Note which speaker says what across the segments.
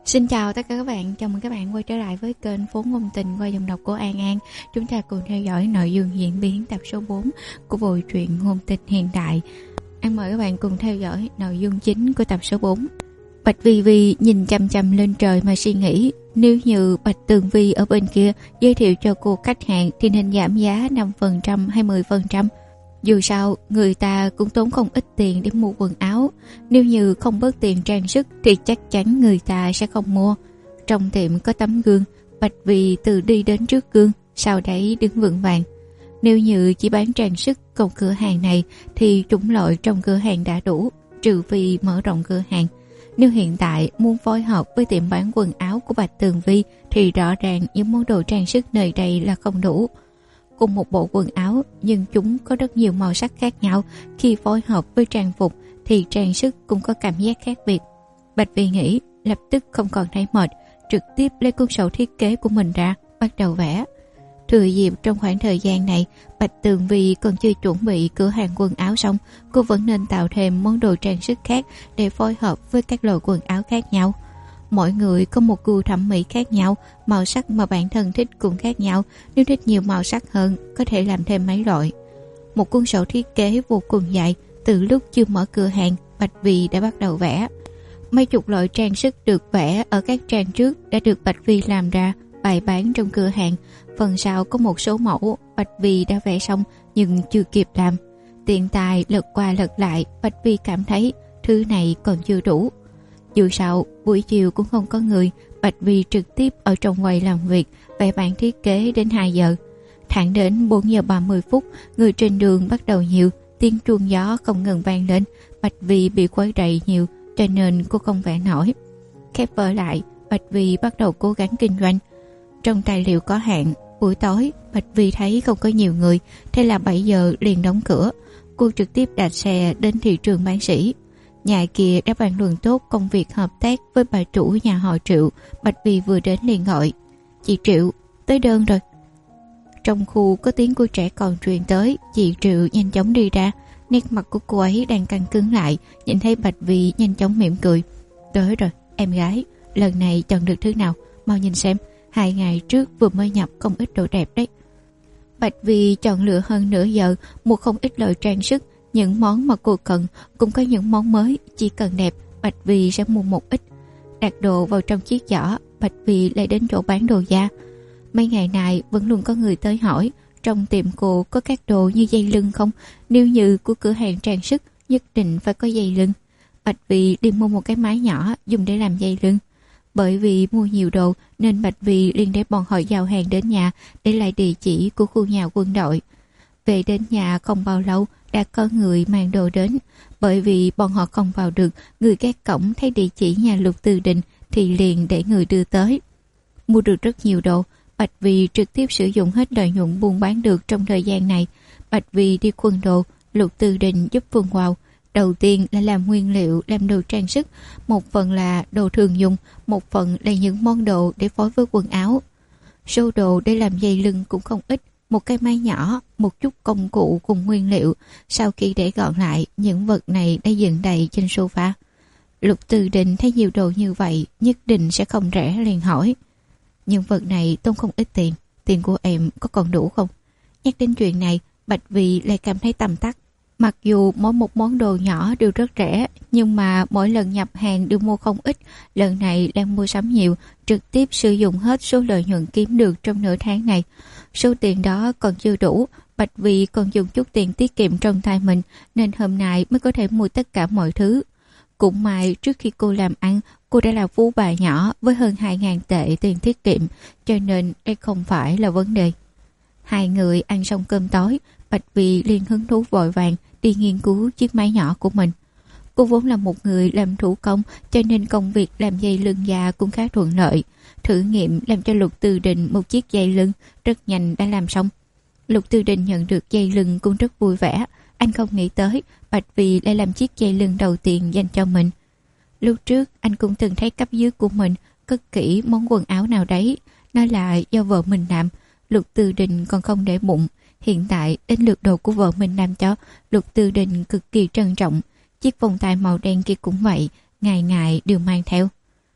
Speaker 1: Xin chào tất cả các bạn, chào mừng các bạn quay trở lại với kênh Phố Ngôn Tình qua giọng đọc của An An. Chúng ta cùng theo dõi nội dung diễn biến tập số 4 của bộ truyện ngôn tình hiện đại. An mời các bạn cùng theo dõi nội dung chính của tập số 4. Bạch Vi Vi nhìn chằm chằm lên trời mà suy nghĩ, nếu như Bạch Tường Vi ở bên kia giới thiệu cho cô khách hàng thì nên giảm giá 5% hay 10%. Dù sao, người ta cũng tốn không ít tiền để mua quần áo. Nếu như không bớt tiền trang sức thì chắc chắn người ta sẽ không mua. Trong tiệm có tấm gương, Bạch Vi từ đi đến trước gương, sau đấy đứng vững vàng. Nếu như chỉ bán trang sức còn cửa hàng này thì chủng loại trong cửa hàng đã đủ, trừ phi mở rộng cửa hàng. Nếu hiện tại muốn phối hợp với tiệm bán quần áo của Bạch Tường Vi thì rõ ràng những món đồ trang sức nơi đây là không đủ. Cùng một bộ quần áo nhưng chúng có rất nhiều màu sắc khác nhau, khi phối hợp với trang phục thì trang sức cũng có cảm giác khác biệt. Bạch Vi nghĩ, lập tức không còn thấy mệt, trực tiếp lấy cuốn sổ thiết kế của mình ra, bắt đầu vẽ. Thừa dịp trong khoảng thời gian này, Bạch Tường Vi còn chưa chuẩn bị cửa hàng quần áo xong, cô vẫn nên tạo thêm món đồ trang sức khác để phối hợp với các loại quần áo khác nhau. Mỗi người có một gu thẩm mỹ khác nhau, màu sắc mà bản thân thích cũng khác nhau. Nếu thích nhiều màu sắc hơn, có thể làm thêm mấy loại. Một cuốn sổ thiết kế vô cùng dài. Từ lúc chưa mở cửa hàng, Bạch Vi đã bắt đầu vẽ. Mấy chục loại trang sức được vẽ ở các trang trước đã được Bạch Vi làm ra, bày bán trong cửa hàng. Phần sau có một số mẫu Bạch Vi đã vẽ xong nhưng chưa kịp làm. Tiện tay lật qua lật lại, Bạch Vi cảm thấy thứ này còn chưa đủ. Dù sao, buổi chiều cũng không có người, Bạch Vi trực tiếp ở trong quầy làm việc, vẽ bản thiết kế đến 2 giờ. Thẳng đến 4 giờ 30 phút, người trên đường bắt đầu nhiều, tiếng chuông gió không ngừng vang lên. Bạch Vi bị quấy rầy nhiều, cho nên cô không vẽ nổi. Khép vở lại, Bạch Vi bắt đầu cố gắng kinh doanh. Trong tài liệu có hạn, buổi tối, Bạch Vi thấy không có nhiều người, thế là 7 giờ liền đóng cửa. Cô trực tiếp đạp xe đến thị trường Bán Sĩ. Nhà kia đã bàn luận tốt công việc hợp tác với bà chủ nhà họ Triệu. Bạch Vi vừa đến liền gọi, chị Triệu, tới đơn rồi. Trong khu có tiếng của trẻ con truyền tới, chị Triệu nhanh chóng đi ra. Nét mặt của cô ấy đang căng cứng lại, nhìn thấy Bạch Vi nhanh chóng mỉm cười. Tới rồi, em gái, lần này chọn được thứ nào, mau nhìn xem, 2 ngày trước vừa mới nhập không ít đồ đẹp đấy. Bạch Vi chọn lựa hơn nửa giờ, mua không ít loại trang sức. Những món mà cô cần cũng có những món mới, chỉ cần đẹp, Bạch Vi sẽ mua một ít. Đặt đồ vào trong chiếc giỏ, Bạch Vi lại đến chỗ bán đồ da. Mấy ngày này vẫn luôn có người tới hỏi, trong tiệm cô có các đồ như dây lưng không? Nếu như của cửa hàng trang sức, nhất định phải có dây lưng. Bạch Vi đi mua một cái máy nhỏ dùng để làm dây lưng. Bởi vì mua nhiều đồ nên Bạch Vi liền để bọn họ giao hàng đến nhà, để lại địa chỉ của khu nhà quân đội. Về đến nhà không bao lâu đã có người mang đồ đến. Bởi vì bọn họ không vào được, người gác cổng thấy địa chỉ nhà Lục Tư Đình thì liền để người đưa tới. Mua được rất nhiều đồ, Bạch Vi trực tiếp sử dụng hết lợi nhuận buôn bán được trong thời gian này. Bạch Vi đi khuân đồ, Lục Tư Đình giúp Phương Wow. Đầu tiên là làm nguyên liệu làm đồ trang sức, một phần là đồ thường dùng, một phần là những món đồ để phối với quần áo. Số đồ để làm dây lưng cũng không ít, một cái máy nhỏ, một chút công cụ cùng nguyên liệu. Sau khi để gọn lại, những vật này đã dựng đầy trên sofa. Lục Tư Đình thấy nhiều đồ như vậy, nhất định sẽ không rẻ, liền hỏi. Những vật này tốn không ít tiền, tiền của em có còn đủ không? Nhắc đến chuyện này, Bạch Vi lại cảm thấy tầm tắc. Mặc dù mỗi một món đồ nhỏ đều rất rẻ, nhưng mà mỗi lần nhập hàng đều mua không ít. Lần này đang mua sắm nhiều, trực tiếp sử dụng hết số lợi nhuận kiếm được trong nửa tháng này. Số tiền đó còn chưa đủ, Bạch Vi còn dùng chút tiền tiết kiệm trong tay mình, nên hôm nay mới có thể mua tất cả mọi thứ. Cũng may trước khi cô làm ăn, cô đã là phú bà nhỏ với hơn 2.000 tệ tiền tiết kiệm, cho nên đây không phải là vấn đề. Hai người ăn xong cơm tối, Bạch Vi liền hứng thú vội vàng đi nghiên cứu chiếc máy nhỏ của mình. Cô vốn là một người làm thủ công, cho nên công việc làm dây lưng da cũng khá thuận lợi. Thử nghiệm làm cho Lục Tư Đình một chiếc dây lưng, rất nhanh đã làm xong. Lục Tư Đình nhận được dây lưng cũng rất vui vẻ. Anh không nghĩ tới Bạch Vi lại làm chiếc dây lưng đầu tiên dành cho mình. Lúc trước anh cũng từng thấy cấp dưới của mình cất kỹ món quần áo nào đấy, nói là do vợ mình làm. Lục Tư Đình còn không để bụng. Hiện tại đến lượt đồ của vợ mình làm cho, Lục Tư Đình cực kỳ trân trọng. Chiếc vòng tay màu đen kia cũng vậy, ngày ngày đều mang theo.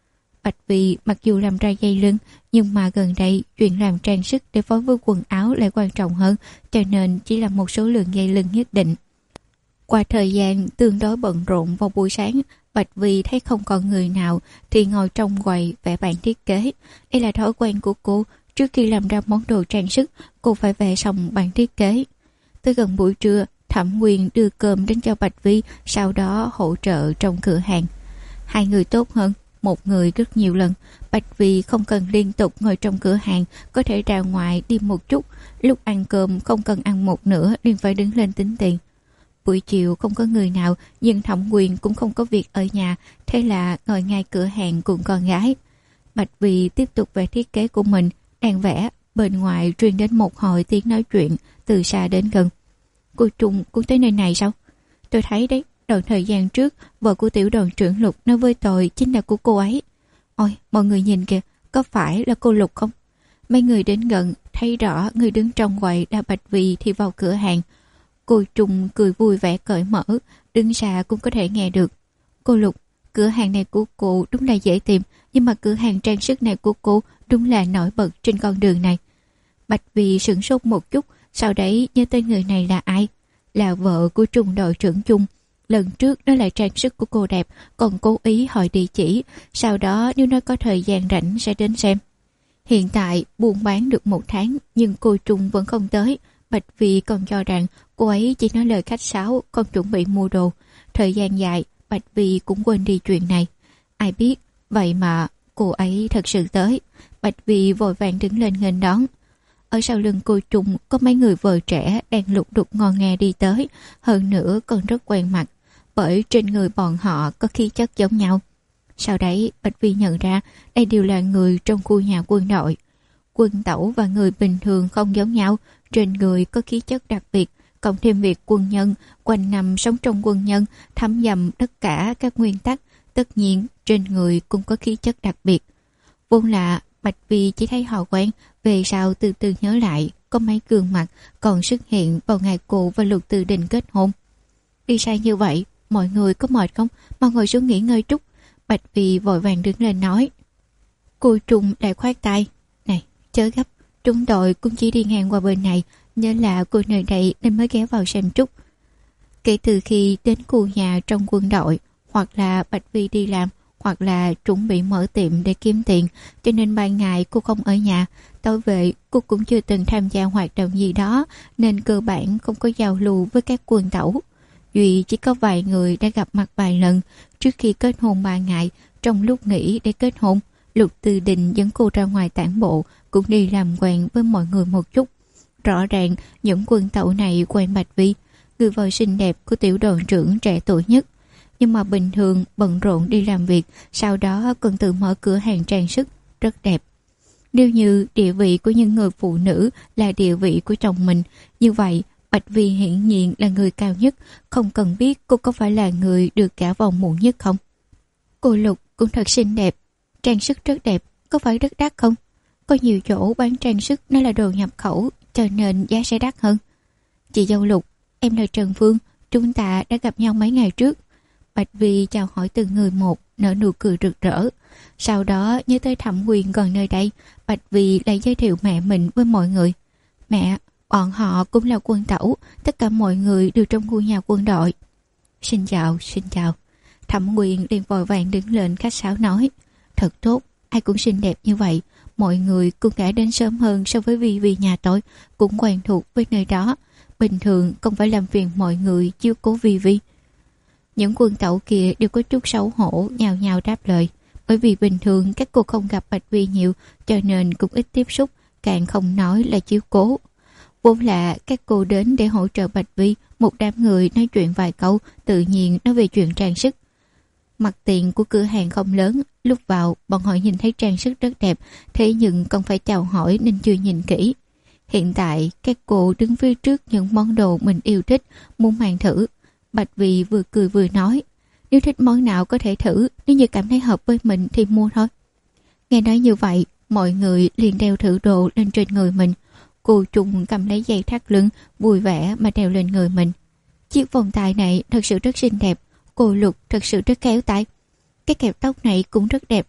Speaker 1: Bạch Vi mặc dù làm ra dây lưng, nhưng mà gần đây chuyện làm trang sức để phối với quần áo lại quan trọng hơn, cho nên chỉ làm một số lượng dây lưng nhất định. Qua thời gian tương đối bận rộn vào buổi sáng, Bạch Vi thấy không còn người nào thì ngồi trong quầy vẽ bản thiết kế. Đây là thói quen của cô, trước khi làm ra món đồ trang sức, cô phải vẽ xong bản thiết kế. Tới gần buổi trưa, Thẩm Nguyên đưa cơm đến cho Bạch Vi, sau đó hỗ trợ trong cửa hàng. Hai người tốt hơn một người rất nhiều lần. Bạch Vi không cần liên tục ngồi trong cửa hàng, có thể ra ngoài đi một chút. Lúc ăn cơm không cần ăn một nửa, liền phải đứng lên tính tiền. Buổi chiều không có người nào, nhưng Thẩm Nguyên cũng không có việc ở nhà, thế là ngồi ngay cửa hàng cùng con gái. Bạch Vi tiếp tục vẽ thiết kế của mình, đang vẽ, bên ngoài truyền đến một hồi tiếng nói chuyện từ xa đến gần. Cô Trung cũng tới nơi này sao? Tôi thấy đấy, đoạn thời gian trước vợ của tiểu đoàn trưởng Lục nói với tôi chính là của cô ấy. Ôi, mọi người nhìn kìa, có phải là cô Lục không? Mấy người đến gần thấy rõ người đứng trong quầy là Bạch Vi thì vào cửa hàng. Cô Trung cười vui vẻ cởi mở, đứng xa cũng có thể nghe được. Cô Lục, cửa hàng này của cô đúng là dễ tìm, nhưng mà cửa hàng trang sức này của cô đúng là nổi bật trên con đường này. Bạch Vi sửng sốt một chút, sau đấy nhớ tới người này là ai. Là vợ của Trung đội trưởng Trung. Lần trước nói là trang sức của cô đẹp, còn cố ý hỏi địa chỉ, sau đó nếu nó có thời gian rảnh sẽ đến xem. Hiện tại buôn bán được 1 tháng, nhưng cô Trung vẫn không tới. Bạch Vi còn cho rằng cô ấy chỉ nói lời khách sáo, không chuẩn bị mua đồ. Thời gian dài, Bạch Vi cũng quên đi chuyện này. Ai biết, vậy mà cô ấy thật sự tới. Bạch Vi vội vàng đứng lên nghênh đón. Ở sau lưng cô Trung có mấy người vợ trẻ đang lục đục ngon nghe đi tới, hơn nữa còn rất quen mặt, bởi trên người bọn họ có khí chất giống nhau. Sau đấy Bạch Vi nhận ra đây đều là người trong khu nhà quân đội. Quân tẩu và người bình thường không giống nhau, trên người có khí chất đặc biệt, cộng thêm việc quân nhân quanh năm sống trong quân nhân, thấm dầm tất cả các nguyên tắc, tất nhiên trên người cũng có khí chất đặc biệt. Vốn là Bạch Vi chỉ thấy họ quen, về sau từ từ nhớ lại, có mấy gương mặt còn xuất hiện vào ngày cô và Lục Từ Đình kết hôn. Đi sai như vậy, mọi người có mệt không? Mau ngồi xuống nghỉ ngơi chút. Bạch Vi vội vàng đứng lên nói. Cô Trung lại khoát tay. Này, chớ gấp, chúng tôi cũng chỉ đi ngang qua bên này, nhớ là cô nơi đây nên mới ghé vào xem chút. Kể từ khi đến khu nhà trong quân đội, hoặc là Bạch Vi đi làm, hoặc là chuẩn bị mở tiệm để kiếm tiền, cho nên ban ngày cô không ở nhà. Tối về cô cũng chưa từng tham gia hoạt động gì đó, nên cơ bản không có giao lưu với các quân tẩu. Duy chỉ có vài người đã gặp mặt vài lần trước khi kết hôn 3 ngày. Trong lúc nghỉ để kết hôn, Lục Từ Đình dẫn cô ra ngoài tản bộ, cũng đi làm quen với mọi người một chút. Rõ ràng những quân tẩu này quen Bạch Vi, người vợ xinh đẹp của tiểu đoàn trưởng trẻ tuổi nhất. Nhưng mà bình thường bận rộn đi làm việc, sau đó còn tự mở cửa hàng trang sức, rất đẹp. Nếu như địa vị của những người phụ nữ là địa vị của chồng mình, như vậy Bạch Vi hiển nhiên là người cao nhất, không cần biết cô có phải là người được gả vào muộn nhất không. Cô Lục cũng thật xinh đẹp, trang sức rất đẹp, có phải rất đắt không? Có nhiều chỗ bán trang sức nó là đồ nhập khẩu, cho nên giá sẽ đắt hơn. Chị dâu Lục, em là Trần Phương, chúng ta đã gặp nhau mấy ngày trước. Bạch Vi chào hỏi từng người một, nở nụ cười rực rỡ. Sau đó nhớ tới Thẩm Nguyên còn nơi đây, Bạch Vi lại giới thiệu mẹ mình với mọi người. Mẹ, bọn họ cũng là quân tẩu, tất cả mọi người đều trong khu nhà quân đội. Xin chào, xin chào. Thẩm Nguyên liền vội vàng đứng lên khách sáo nói. Thật tốt, ai cũng xinh đẹp như vậy. Mọi người cũng đã đến sớm hơn so với Vi Vi nhà tôi, cũng quen thuộc với nơi đó. Bình thường không phải làm phiền mọi người chiếu cố Vi Vi. Những quân tẩu kia đều có chút xấu hổ, nhào nhào đáp lời. Bởi vì bình thường các cô không gặp Bạch Vi nhiều, cho nên cũng ít tiếp xúc, càng không nói là chiếu cố. Vốn là các cô đến để hỗ trợ Bạch Vi, một đám người nói chuyện vài câu, tự nhiên nói về chuyện trang sức. Mặt tiền của cửa hàng không lớn, lúc vào bọn họ nhìn thấy trang sức rất đẹp, thế nhưng còn phải chào hỏi nên chưa nhìn kỹ. Hiện tại các cô đứng phía trước những món đồ mình yêu thích, muốn mang thử. Bạch Vi vừa cười vừa nói, nếu thích món nào có thể thử, nếu như cảm thấy hợp với mình thì mua thôi. Nghe nói như vậy, mọi người liền đeo thử đồ lên trên người mình. Cô Trung cầm lấy dây thắt lưng, vui vẻ mà đeo lên người mình. Chiếc vòng tay này thật sự rất xinh đẹp, cô Lục thật sự rất khéo tay. Cái kẹp tóc này cũng rất đẹp đấy,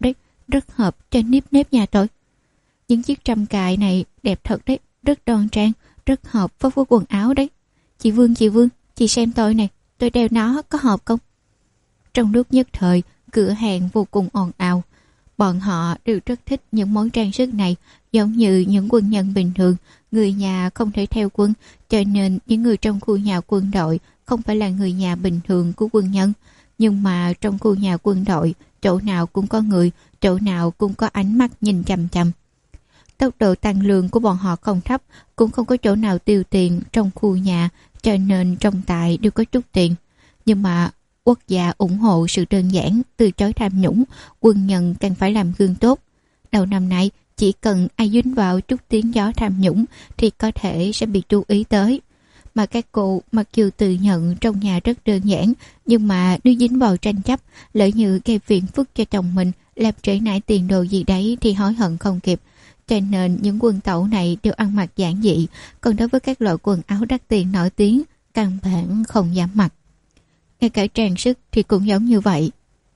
Speaker 1: rất hợp cho nếp nếp nhà tôi. Những chiếc trâm cài này đẹp thật đấy, rất đoan trang, rất hợp với quần áo đấy. Chị Vương, chị xem tôi này, tôi đeo nó có hợp không? Trong lúc nhất thời, cửa hàng vô cùng ồn ào. Bọn họ đều rất thích những món trang sức này, giống như những quân nhân bình thường. Người nhà không thể theo quân, cho nên những người trong khu nhà quân đội không phải là người nhà bình thường của quân nhân. Nhưng mà trong khu nhà quân đội, chỗ nào cũng có người, chỗ nào cũng có ánh mắt nhìn chằm chằm. Tốc độ tăng lương của bọn họ không thấp, cũng không có chỗ nào tiêu tiền trong khu nhà, cho nên trong tài đều có chút tiền. Nhưng mà quốc gia ủng hộ sự đơn giản, từ chối tham nhũng, quân nhân càng phải làm gương tốt. Đầu năm nay, chỉ cần ai dính vào chút tiếng gió tham nhũng thì có thể sẽ bị chú ý tới. Mà các cô mặc dù tự nhận trong nhà rất đơn giản, nhưng mà nếu dính vào tranh chấp, lỡ như gây phiền phức cho chồng mình, làm trễ nải tiền đồ gì đấy thì hối hận không kịp. Cho nên những quân tẩu này đều ăn mặc giản dị, còn đối với các loại quần áo đắt tiền nổi tiếng, căn bản không dám mặc. Ngay cả trang sức thì cũng giống như vậy.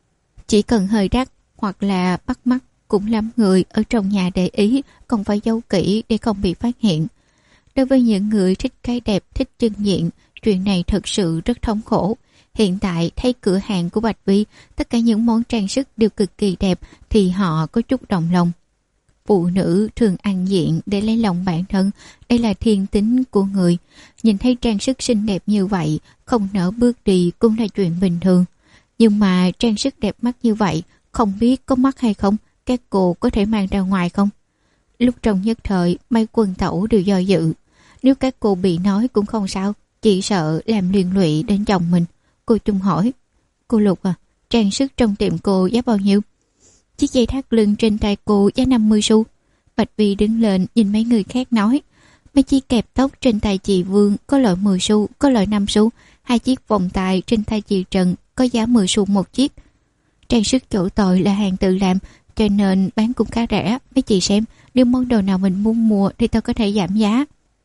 Speaker 1: Chỉ cần hơi đắt hoặc là bắt mắt cũng lắm người ở trong nhà để ý, còn phải giấu kỹ để không bị phát hiện. Đối với những người thích cái đẹp, thích trưng diện, chuyện này thật sự rất thống khổ. Hiện tại thấy cửa hàng của Bạch Vi, tất cả những món trang sức đều cực kỳ đẹp thì họ có chút động lòng. Phụ nữ thường ăn diện để lấy lòng bản thân, đây là thiên tính của người. Nhìn thấy trang sức xinh đẹp như vậy, không nỡ bước đi cũng là chuyện bình thường. Nhưng mà trang sức đẹp mắt như vậy, không biết có mắc hay không, các cô có thể mang ra ngoài không? Lúc trong nhất thời, mấy quân tẩu đều do dự. Nếu các cô bị nói cũng không sao, chỉ sợ làm liên lụy đến chồng mình. Cô Trung hỏi, cô Lục à, trang sức trong tiệm cô giá bao nhiêu? Chiếc dây thắt lưng trên tay cô giá 50 xu. Bạch Vi đứng lên nhìn mấy người khác nói, mấy chiếc kẹp tóc trên tay chị Vương có loại 10 xu, có loại 5 xu. Hai chiếc vòng tay trên tay chị Trần có giá 10 xu một chiếc. Trang sức chỗ tôi là hàng tự làm, cho nên bán cũng khá rẻ. Mấy chị xem, nếu món đồ nào mình muốn mua thì tôi có thể giảm giá.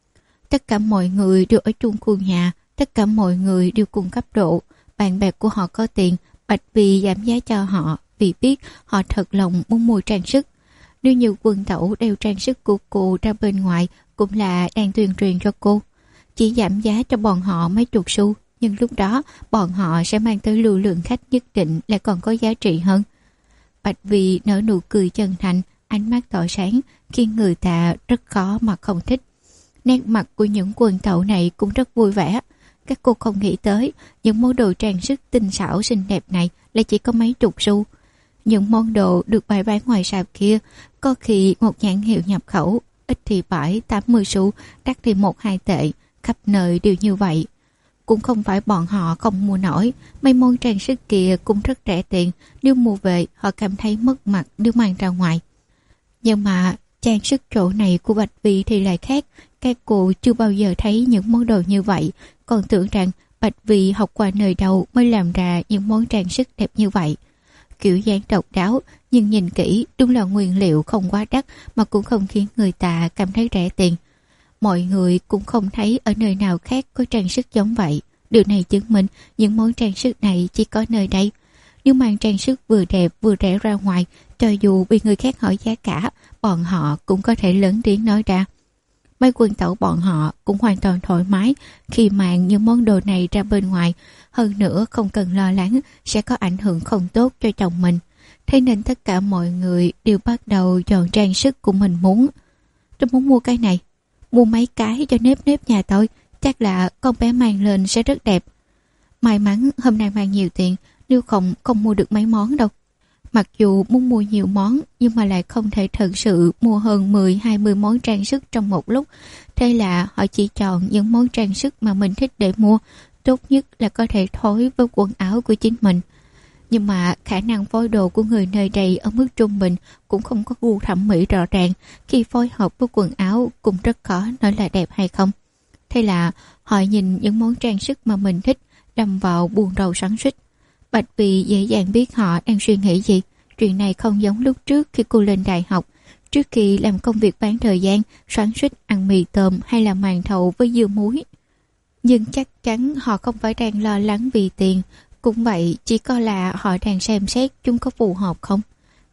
Speaker 1: Tất cả mọi người đều ở chung khu nhà, tất cả mọi người đều cùng cấp độ. Bạn bè của họ có tiền, Bạch Vi giảm giá cho họ vì biết họ thật lòng muốn mua trang sức. Nếu như quân tẩu đeo trang sức của cô ra bên ngoài cũng là đang tuyên truyền cho cô. Chỉ giảm giá cho bọn họ mấy chục xu, nhưng lúc đó bọn họ sẽ mang tới lưu lượng khách nhất định lại còn có giá trị hơn. Bạch Vi nở nụ cười chân thành, ánh mắt tỏa sáng, khiến người ta rất khó mà không thích. Nét mặt của những quân tẩu này cũng rất vui vẻ. Các cô không nghĩ tới những món đồ trang sức tinh xảo xinh đẹp này lại chỉ có mấy chục xu. Những món đồ được bày bán ngoài sạp kia có khi một nhãn hiệu nhập khẩu, ít thì 7-80 xu, đắt thì 1-2 tệ, khắp nơi đều như vậy. Cũng không phải bọn họ không mua nổi, mấy món trang sức kia cũng rất rẻ tiền, nếu mua về họ cảm thấy mất mặt nếu mang ra ngoài. Nhưng mà trang sức chỗ này của Bạch Vi thì lại khác, các cô chưa bao giờ thấy những món đồ như vậy, còn tưởng rằng Bạch Vi học qua nơi đâu mới làm ra những món trang sức đẹp như vậy. Kiểu dáng độc đáo, nhưng nhìn kỹ đúng là nguyên liệu không quá đắt mà cũng không khiến người ta cảm thấy rẻ tiền. Mọi người cũng không thấy ở nơi nào khác có trang sức giống vậy. Điều này chứng minh những món trang sức này chỉ có nơi đây. Nếu mang trang sức vừa đẹp vừa rẻ ra ngoài, cho dù bị người khác hỏi giá cả, bọn họ cũng có thể lớn tiếng nói ra. Mấy quân tẩu bọn họ cũng hoàn toàn thoải mái khi mang những món đồ này ra bên ngoài. Hơn nữa không cần lo lắng sẽ có ảnh hưởng không tốt cho chồng mình. Thế nên tất cả mọi người đều bắt đầu chọn trang sức của mình muốn. Tôi muốn mua cái này, mua mấy cái cho nếp nếp nhà tôi, chắc là con bé mang lên sẽ rất đẹp. May mắn hôm nay mang nhiều tiền, nếu không mua được mấy món đâu. Mặc dù muốn mua nhiều món nhưng mà lại không thể thật sự mua hơn 10-20 món trang sức trong một lúc. Thế là họ chỉ chọn những món trang sức mà mình thích để mua, tốt nhất là có thể phối với quần áo của chính mình. Nhưng mà khả năng phối đồ của người nơi đây ở mức trung bình, cũng không có gu thẩm mỹ rõ ràng, khi phối hợp với quần áo cũng rất khó nói là đẹp hay không. Thế là họ nhìn những món trang sức mà mình thích, đâm vào buồn rầu xoắn xuýt. Bạch Vi dễ dàng biết họ đang suy nghĩ gì. Chuyện này không giống lúc trước khi cô lên đại học. Trước khi làm công việc bán thời gian, xoắn xuýt ăn mì tôm hay là màn thầu với dưa muối. Nhưng chắc chắn họ không phải đang lo lắng vì tiền. Cũng vậy, chỉ có là họ đang xem xét chúng có phù hợp không.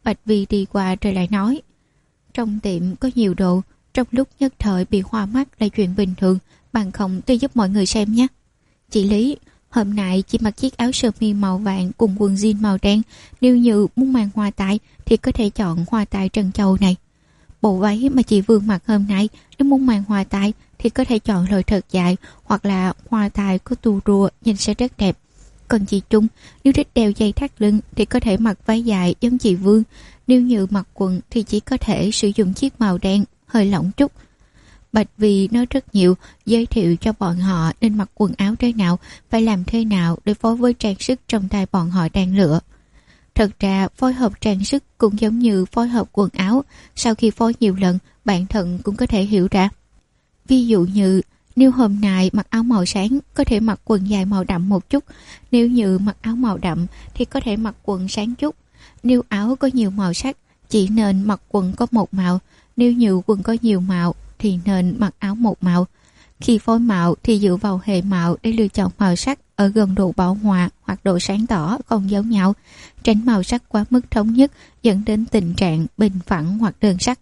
Speaker 1: Bạch Vi đi qua rồi lại nói: trong tiệm có nhiều đồ, trong lúc nhất thời bị hoa mắt là chuyện bình thường, bằng không tôi giúp mọi người xem nhé. Chị Lý, hôm nay chị mặc chiếc áo sơ mi màu vàng cùng quần jean màu đen, nếu như muốn mang hoa tai thì có thể chọn hoa tai trân châu này. Bộ váy mà chị Vương mặc hôm nay, nếu muốn mang hoa tai thì có thể chọn loại thật dài, hoặc là hoa tai có tua rùa nhìn sẽ rất đẹp. Còn chị Trung, nếu thích đeo dây thắt lưng thì có thể mặc váy dài giống chị Vương. Nếu như mặc quần thì chỉ có thể sử dụng chiếc màu đen, hơi lỏng chút. Bạch Vi nói rất nhiều, giới thiệu cho bọn họ nên mặc quần áo thế nào, phải làm thế nào để phối với trang sức trong tay bọn họ đang lựa. Thật ra phối hợp trang sức cũng giống như phối hợp quần áo, sau khi phối nhiều lần, bản thân cũng có thể hiểu ra. Ví dụ như nếu hôm nay mặc áo màu sáng có thể mặc quần dài màu đậm một chút, nếu như mặc áo màu đậm thì có thể mặc quần sáng chút. Nếu áo có nhiều màu sắc chỉ nên mặc quần có một màu, nếu như quần có nhiều màu thì nên mặc áo một màu. Khi phối màu thì dựa vào hệ màu để lựa chọn màu sắc ở gần độ bảo hòa hoặc độ sáng tỏ không giống nhau, tránh màu sắc quá mức thống nhất dẫn đến tình trạng bình phẳng hoặc đơn sắc.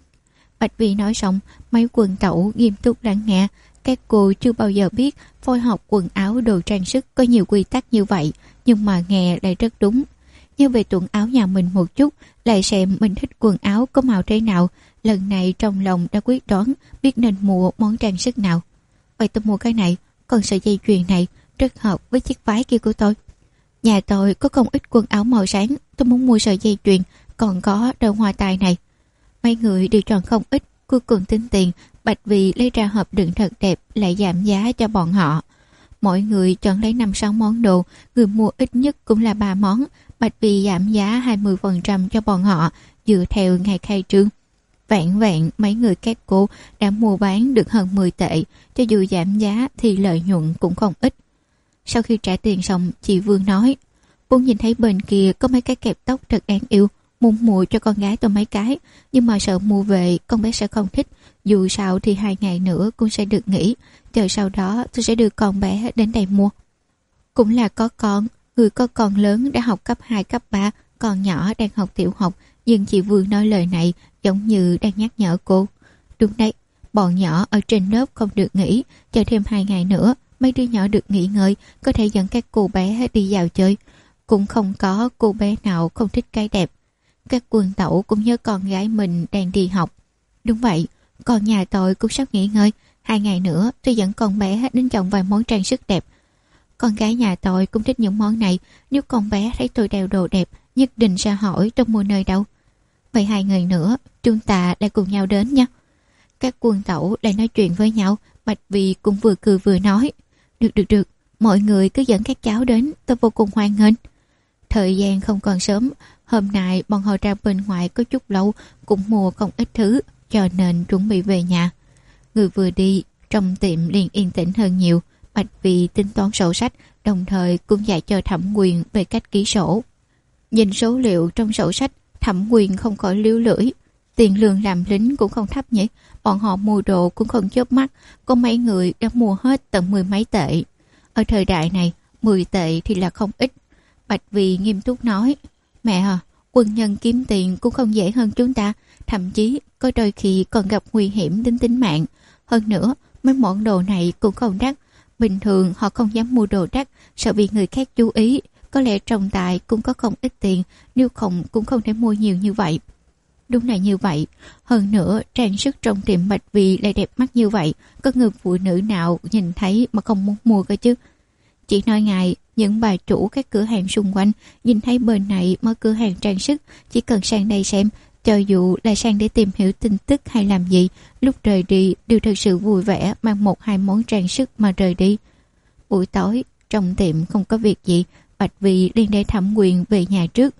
Speaker 1: Bạch Vi nói xong, mấy quần tẩu nghiêm túc lắng nghe. Các cô chưa bao giờ biết phối hợp quần áo đồ trang sức có nhiều quy tắc như vậy, nhưng mà nghe lại rất đúng. Như về tuần áo nhà mình một chút, lại xem mình thích quần áo có màu thế nào. Lần này trong lòng đã quyết đoán biết nên mua món trang sức nào. Vậy tôi mua cái này, còn sợi dây chuyền này rất hợp với chiếc váy kia của tôi. Nhà tôi có không ít quần áo màu sáng, tôi muốn mua sợi dây chuyền, còn có đôi hoa tai này. Mấy người đều chọn không ít, cuối cùng tính tiền, Bạch Vi lấy ra hộp đựng thật đẹp lại giảm giá cho bọn họ. Mỗi người chọn lấy 5-6 món đồ, người mua ít nhất cũng là 3 món. Bạch Vi giảm giá 20% cho bọn họ dựa theo ngày khai trương. Vẹn vẹn mấy người các cô đã mua bán được hơn 10 tệ, cho dù giảm giá thì lợi nhuận cũng không ít. Sau khi trả tiền xong, chị Vương nói: Vốn nhìn thấy bên kia có mấy cái kẹp tóc thật đáng yêu, muốn mua cho con gái tôi mấy cái, nhưng mà sợ mua về con bé sẽ không thích. Dù sao thì 2 ngày nữa cũng sẽ được nghỉ, chờ sau đó tôi sẽ đưa con bé đến đây mua. Cũng là có con, người có con lớn đã học cấp 2, cấp 3, con nhỏ đang học tiểu học, nhưng chị Vương nói lời này giống như đang nhắc nhở cô. Đúng đấy, bọn nhỏ ở trên lớp không được nghỉ, chờ thêm 2 ngày nữa mấy đứa nhỏ được nghỉ ngơi, có thể dẫn các cô bé đi dạo chơi. Cũng không có cô bé nào không thích cái đẹp. Các quân tẩu cũng nhớ con gái mình đang đi học. Đúng vậy, con nhà tôi cũng sắp nghỉ ngơi, 2 ngày nữa tôi dẫn con bé đến chọn vài món trang sức đẹp. Con gái nhà tôi cũng thích những món này, nếu con bé thấy tôi đeo đồ đẹp nhất định sẽ hỏi tôi mua nơi đâu. Vậy 2 ngày nữa chúng ta lại cùng nhau đến nha. Các quân tẩu lại nói chuyện với nhau. Bạch Vi cũng vừa cười vừa nói: Được, mọi người cứ dẫn các cháu đến, tôi vô cùng hoan nghênh. Thời gian không còn sớm, hôm nay bọn họ ra bên ngoài có chút lâu, cũng mua không ít thứ, cho nên chuẩn bị về nhà. Người vừa đi, trong tiệm liền yên tĩnh hơn nhiều. Bạch Vi tính toán sổ sách, đồng thời cũng dạy cho Thẩm Quyền về cách ký sổ. Nhìn số liệu trong sổ sách, Thẩm Quyền không khỏi líu lưỡi. Tiền lương làm lính cũng không thấp nhỉ, bọn họ mua đồ cũng không chớp mắt, có mấy người đã mua hết tận 10 mấy tệ. Ở thời đại này, 10 tệ thì là không ít. Bạch Vi nghiêm túc nói: Mẹ à, quân nhân kiếm tiền cũng không dễ hơn chúng ta, thậm chí có đôi khi còn gặp nguy hiểm đến tính mạng. Hơn nữa, mấy món đồ này cũng không đắt, bình thường họ không dám mua đồ đắt, sợ bị người khác chú ý. Có lẽ trong tài cũng có không ít tiền, nếu không cũng không thể mua nhiều như vậy. Đúng là như vậy. Hơn nữa, trang sức trong tiệm Bạch Vi lại đẹp mắt như vậy, có người phụ nữ nào nhìn thấy mà không muốn mua cơ chứ. Chỉ nói ngài, những bà chủ các cửa hàng xung quanh nhìn thấy bên này mở cửa hàng trang sức, chỉ cần sang đây xem, cho dù là sang để tìm hiểu tin tức hay làm gì, lúc rời đi đều thật sự vui vẻ mang 1-2 món trang sức mà rời đi. Buổi tối, trong tiệm không có việc gì, Bạch Vi liền để Thẩm Quyền về nhà trước.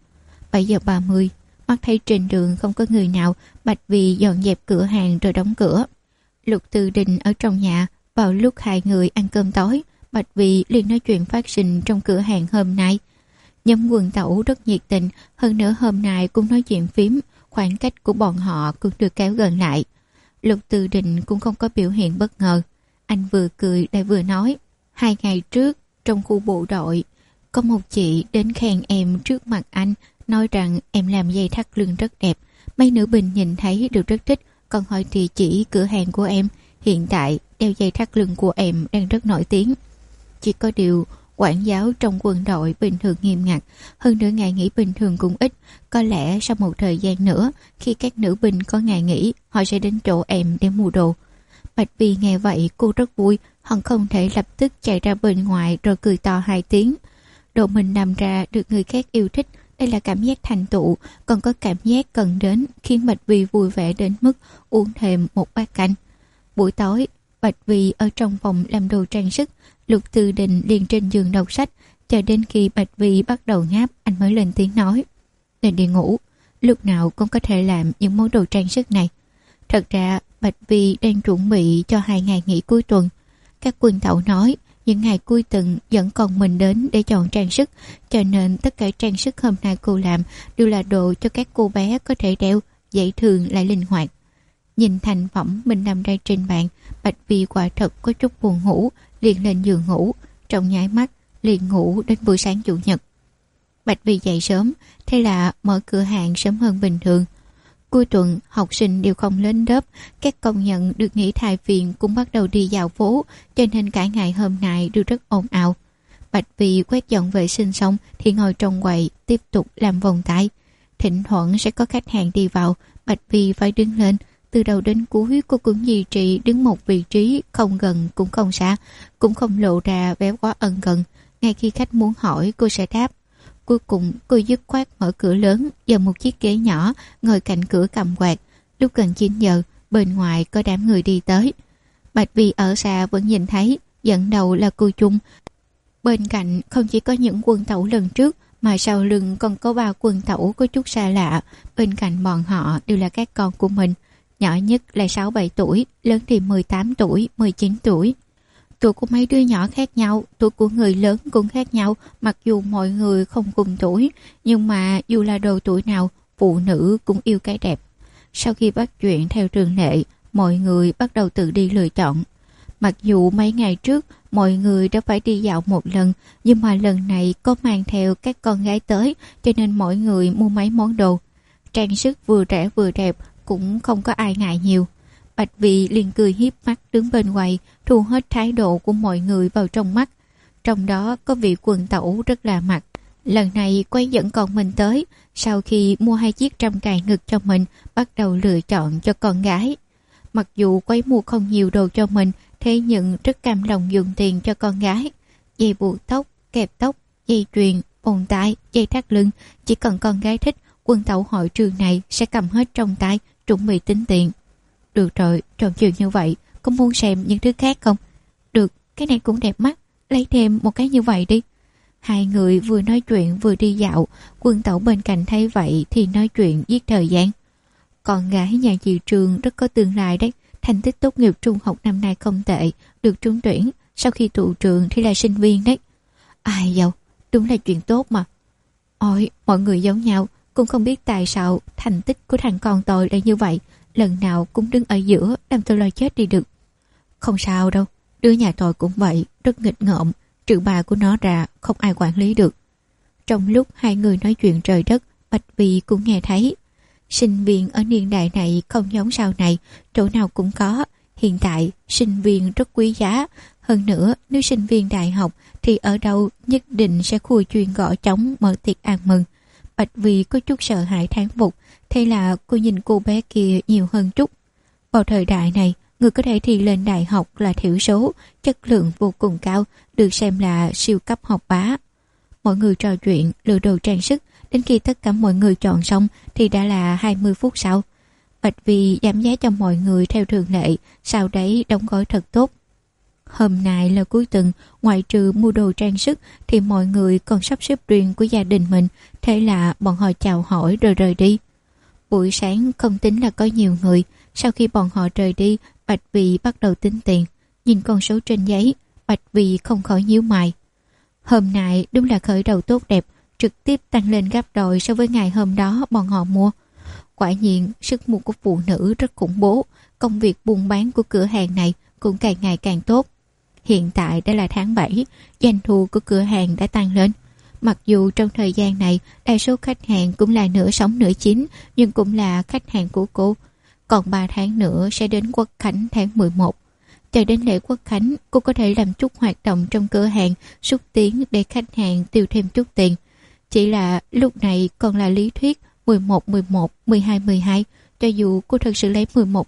Speaker 1: 7:30, mắt thấy trên đường không có người nào, Bạch Vi dọn dẹp cửa hàng rồi đóng cửa. Lục Tư Đình ở trong nhà, vào lúc 2 người ăn cơm tối, Bạch Vi liền nói chuyện phát sinh trong cửa hàng hôm nay. Nhóm quần tẩu rất nhiệt tình, hơn nữa hôm nay cũng nói chuyện phím, khoảng cách của bọn họ cũng được kéo gần lại. Lục Tư Đình cũng không có biểu hiện bất ngờ. Anh vừa cười lại vừa nói: 2 ngày trước, trong khu bộ đội, có một chị đến khen em trước mặt anh, khác nói rằng em làm dây thắt lưng rất đẹp. Mấy nữ binh nhìn thấy đều rất thích, còn hỏi địa chỉ cửa hàng của em. Hiện tại đeo dây thắt lưng của em đang rất nổi tiếng. Chỉ có điều quản giáo trong quân đội bình thường nghiêm ngặt, hơn nữa ngày nghỉ bình thường cũng ít. Có lẽ sau một thời gian nữa, khi các nữ binh có ngày nghỉ, họ sẽ đến chỗ em để mua đồ. Bạch Vi nghe vậy cô rất vui, hận không thể lập tức chạy ra bên ngoài rồi cười to 2 tiếng. Đồ mình làm ra được người khác yêu thích, đây là cảm giác thành tựu, còn có cảm giác cần đến, khiến Bạch Vi vui vẻ đến mức uống thêm một bát canh. Buổi tối, Bạch Vi ở trong phòng làm đồ trang sức, Lục Tư Đình liền trên giường đọc sách, chờ đến khi Bạch Vi bắt đầu ngáp, anh mới lên tiếng nói: "Nên đi ngủ, lúc nào cũng có thể làm những món đồ trang sức này." Thật ra Bạch Vi đang chuẩn bị cho 2 ngày nghỉ cuối tuần. Các quân tẩu nói những ngày cuối tuần vẫn còn mình đến để chọn trang sức, cho nên tất cả trang sức hôm nay cô làm đều là đồ cho các cô bé có thể đeo, dễ thương lại linh hoạt. Nhìn thành phẩm mình nằm đây trên bàn, Bạch Vi quả thật có chút buồn ngủ, liền lên giường ngủ, trong nháy mắt liền ngủ đến buổi sáng chủ nhật. Bạch Vi dậy sớm, thế là mở cửa hàng sớm hơn bình thường. Cuối tuần học sinh đều không lên lớp, các công nhân được nghỉ thai viện cũng bắt đầu đi dạo phố, cho nên cả ngày hôm nay đều rất ồn ào. Bạch Vi quét dọn vệ sinh xong thì ngồi trong quầy tiếp tục làm vòng tay. Thỉnh thoảng sẽ có khách hàng đi vào, Bạch Vi phải đứng lên. Từ đầu đến cuối cô cũng duy trì đứng một vị trí, không gần cũng không xa, cũng không lộ ra vẻ quá ân cần. Ngay khi khách muốn hỏi cô sẽ đáp. Cuối cùng cô dứt khoát mở cửa lớn, dần một chiếc ghế nhỏ, ngồi cạnh cửa cầm quạt. Lúc gần 9 giờ, bên ngoài có đám người đi tới. Bạch Vi ở xa vẫn nhìn thấy, dẫn đầu là cô Chung. Bên cạnh không chỉ có những quân tẩu lần trước, mà sau lưng còn có 3 quân tẩu có chút xa lạ. Bên cạnh bọn họ đều là các con của mình. Nhỏ nhất là 6-7 tuổi, lớn thì 18 tuổi, 19 tuổi. Tuổi của mấy đứa nhỏ khác nhau, tuổi của người lớn cũng khác nhau, mặc dù mọi người không cùng tuổi, nhưng mà dù là độ tuổi nào, phụ nữ cũng yêu cái đẹp. Sau khi bắt chuyện theo thường lệ, mọi người bắt đầu tự đi lựa chọn. Mặc dù mấy ngày trước, mọi người đã phải đi dạo một lần, nhưng mà lần này có mang theo các con gái tới, cho nên mọi người mua mấy món đồ. Trang sức vừa rẻ vừa đẹp, cũng không có ai ngại nhiều. Bạch Vi liền cười hiếp mắt đứng bên quầy, thu hết thái độ của mọi người vào trong mắt. Trong đó có vị quần tẩu rất là mặt. Lần này quay dẫn con mình tới, sau khi mua 2 chiếc trâm cài ngực cho mình, bắt đầu lựa chọn cho con gái. Mặc dù quay mua không nhiều đồ cho mình, thế nhưng rất cam lòng dùng tiền cho con gái. Dây buộc tóc, kẹp tóc, dây chuyền, vòng tay, dây thắt lưng, chỉ cần con gái thích, quân tẩu hội trường này sẽ cầm hết trong tay, chuẩn bị tính tiền. Được rồi, tròn chuyện như vậy, có muốn xem những thứ khác không? Được, cái này cũng đẹp mắt, lấy thêm một cái như vậy đi. 2 người vừa nói chuyện vừa đi dạo, quân tẩu bên cạnh thấy vậy thì nói chuyện giết thời gian. Con gái nhà chị Trường rất có tương lai đấy, thành tích tốt nghiệp trung học năm nay không tệ, được trúng tuyển, sau khi tụ trường thì là sinh viên đấy. Ai giàu, đúng là chuyện tốt mà. Ôi, mọi người giống nhau, cũng không biết tại sao thành tích của thằng con tôi lại như vậy, lần nào cũng đứng ở giữa, làm tôi lo chết đi được. Không sao đâu, đứa nhà tôi cũng vậy, rất nghịch ngợm, trừ bà của nó ra không ai quản lý được. Trong lúc 2 người nói chuyện trời đất, Bạch Vi cũng nghe thấy. Sinh viên ở niên đại này không giống sau này, chỗ nào cũng có. Hiện tại sinh viên rất quý giá, hơn nữa nếu sinh viên đại học thì ở đâu nhất định sẽ khui chuyên gõ trống mở tiệc ăn mừng. Bạch Vi có chút sợ hãi thán phục, thế là cô nhìn cô bé kia nhiều hơn chút. Vào thời đại này, người có thể thi lên đại học là thiểu số, chất lượng vô cùng cao, được xem là siêu cấp học bá. Mọi người trò chuyện, lựa đồ trang sức, đến khi tất cả mọi người chọn xong thì đã là 20 phút sau. Bạch Vi giảm giá cho mọi người theo thường lệ, sau đấy đóng gói thật tốt. Hôm nay là cuối tuần, ngoại trừ mua đồ trang sức thì mọi người còn sắp xếp riêng của gia đình mình, thế là bọn họ chào hỏi rồi rời đi. Buổi sáng không tính là có nhiều người, sau khi bọn họ rời đi, Bạch Vi bắt đầu tính tiền. Nhìn con số trên giấy, Bạch Vi không khỏi nhíu mày. Hôm nay đúng là khởi đầu tốt đẹp, trực tiếp tăng lên gấp đôi so với ngày hôm đó bọn họ mua. Quả nhiên, sức mua của phụ nữ rất khủng bố, công việc buôn bán của cửa hàng này cũng càng ngày càng tốt. Hiện tại đã là tháng 7, doanh thu của cửa hàng đã tăng lên. Mặc dù trong thời gian này đa số khách hàng cũng là nửa sống nửa chín, nhưng cũng là khách hàng của cô. Còn 3 tháng nữa sẽ đến Quốc Khánh tháng 11. Chờ đến lễ Quốc Khánh, cô có thể làm chút hoạt động trong cửa hàng, xúc tiến để khách hàng tiêu thêm chút tiền. Chỉ là lúc này còn là lý thuyết 11, 12. Cho dù cô thật sự lấy